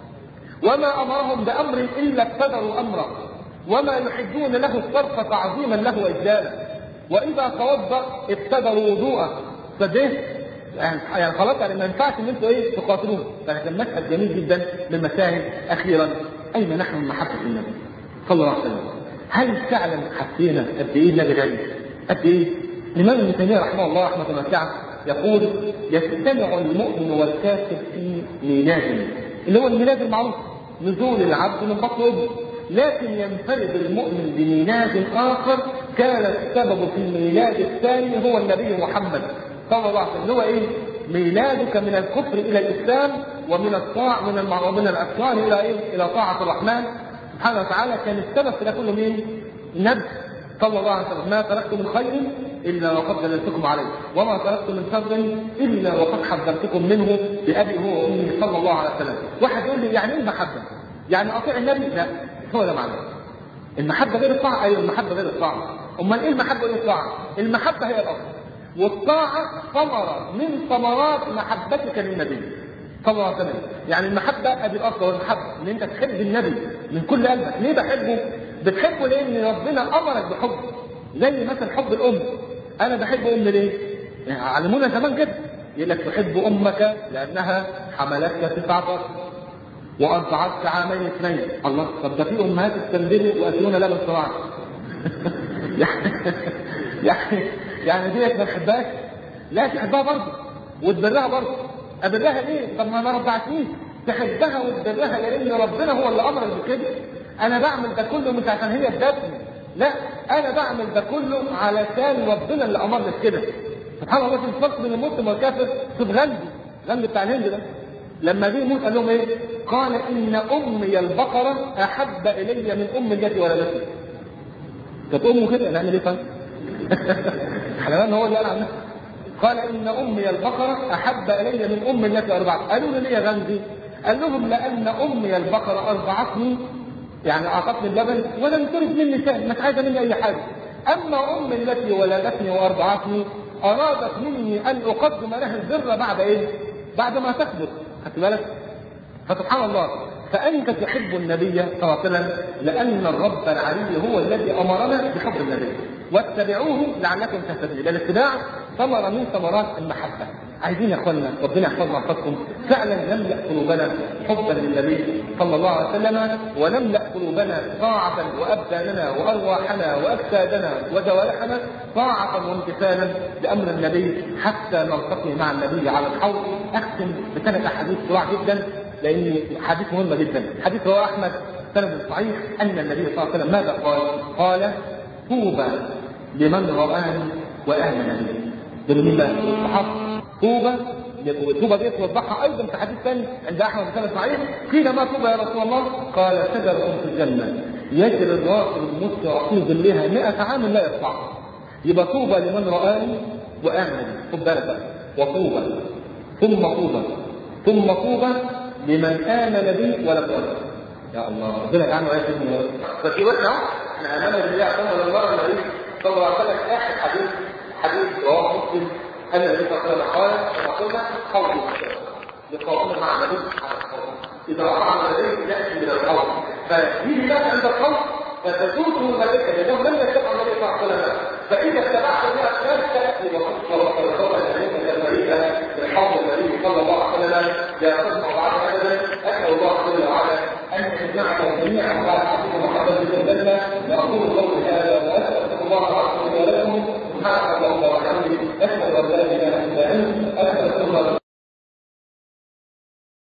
وما أمرهم بأمر إلا ابتدروا أمره، وما يحبون له الصرف تعظيما له وإجلالا، وإذا توضأ ابتدروا وضوءه. فده يعني خلاص يعني ما ينفعش ان انتوا ايه تقاتلوه. فكان مشهد جميل جدا من المشاهد. اخيرا اين نحن من محبه النبي صلى الله عليه وسلم؟ هل فعلا حسينا قد ايه النبي غالي؟ قد ايه؟ الامام ابن تيميه رحمه الله رحمه واسعه يقول يجتمع المؤمن والكافر في ميلاد، اللي هو الميلاد المعروف نزول العبد من بطن امه، لكن ينفرد المؤمن بميلاد اخر كان السبب في الميلاد الثاني هو النبي محمد صلى الله عليه وسلم. هو ايه؟ ميلادك من الكفر الى الاسلام ومن الطاعه من المع... من الافكار الى ايه؟ الى طاعه الرحمن سبحانه وتعالى. كان السبب في ده كله مين؟ النبي صلى الله عليه وسلم. ما تركت من خير الا وقد دللتكم عليه، وما تركت من شر الا وقد حذرتكم منه بابي هو وامي صلى الله عليه وسلم. واحد يقول لي يعني ايه المحبه؟ يعني اطيع النبي؟ لا، هو ده معناه. المحبه غير الطاعه. ايوه المحبه غير الطاعه. امال ايه المحبه غير الطاعه؟ المحبه هي الاصل، والطاعة ثمرة من ثمرات محبتك للنبي صلى الله عليه وسلم. يعني المحبة ادي الاصل، والمحبة ان انت تحب النبي من كل قلبك. ليه بحبه؟ بتحبه لان ربنا امرك بحبه، زي مثلا حب الام. انا بحب امي ليه؟ يعني علمونا زمان كده يقول لك تحب امك لانها حملتك تسعة اشهر وارضعتك عامين اثنين. الله، طب ده في امهات استنزلوا واتونا لبن صراحه يعني يعني ديت ما تحبهاش؟ لا تحبها برضه وتبرها برضه. ابرها ليه؟ طب ما انا رضعتنيش. تحبها وتبرها لان ربنا هو اللي امرك بكده. انا بعمل ده كله مش عشان هي ادتني، لا، انا بعمل ده كله علشان ربنا اللي امرني بكده. سبحان الله. في الفرق بين المسلم والكافر. شوف غندي غندي بتاع الهند ده لما جه يموت قال لهم ايه؟ قال ان امي البقره احب الي من ام التي ولدتني. كانت امه كده نعمل ايه فاهم؟ حلوان هو اللي قال عنها. قال ان امي البقره احب الي من ام التي ارضعتني. قالوا له ليه يا غندي؟ قال لهم لان امي البقره ارضعتني يعني اعطتني اللبن ولم ترد مني شيء، مش عايزه مني اي حاجه. اما امي التي ولدتني وارضعتني ارادت مني ان اقدم لها البر بعد ايه؟ بعد ما تكبر. خدت بالك؟ فسبحان الله. فأنت تحب النبي صلى الله عليه وسلم لأن الرب العلي هو الذي أمرنا بحب النبي، واتبعوه لعلكم تهتدون. الاتباع ثمرة من ثمرات المحبة. عايزين يا اخوانا ربنا يحفظنا ويحفظكم فعلا نملأ قلوبنا حبا للنبي صلى الله عليه وسلم، ونملأ قلوبنا طاعة، وأبداننا وأرواحنا وأجسادنا وجوارحنا طاعة وامتثالا لأمر النبي حتى نلتقي مع النبي على الحوض. أختم بثلاث أحاديث سريعة جدا لأن حديث مهمة جدا. حديث رواه أحمد سند صحيح أن النبي صلى الله عليه وسلم ماذا قال؟ قال طوبى لمن رآني وآمن بي. بالمين بقى؟ الصحابة. طوبى طوبى دي توضحها أيضا في حديث ثاني عند أحمد سند صحيح. قيل ما طوبى يا رسول الله؟ قال شجرة في الجنة يجري الراكب المسرع في ظلها مئة عام لا يقطعها. يبقى طوبى لمن رآني وآمن بي. خد بالك بقى. وطوبى ثم طوبى ثم طوبى لمن آمن بي ولم يكفر. يا الله ربنا يجعلنا وياكم يا رب. ففي وقت اهو احنا امام بالله عشان المره النبي صلى الله عليه وسلم اخر حديث حديث رواه مسلم ان النبي صلى الله عليه وسلم قال كما قلنا قول لقائنا مع النبي على القول. اذا رفعنا النبي ياتي من القول فيجي بقى عند القول فتزوده الملائكه لانهم لم يتبعوا النبي صلى الله عليه وسلم. فاذا اتبعت الناس تاتي وتذكر وتذكر النبي الملائكه من حوض النبي صلى الله عليه وسلم لا تسمع بعد ابدا. اسال الله جل وعلا ان يجمعنا جميعا على حبيب محمد صلى الله عليه وسلم. نقول قولي هذا واسال الله عز وجل لكم سبحانك اللهم وبحمدك اشهد ان لا اله الا انت استغفرك.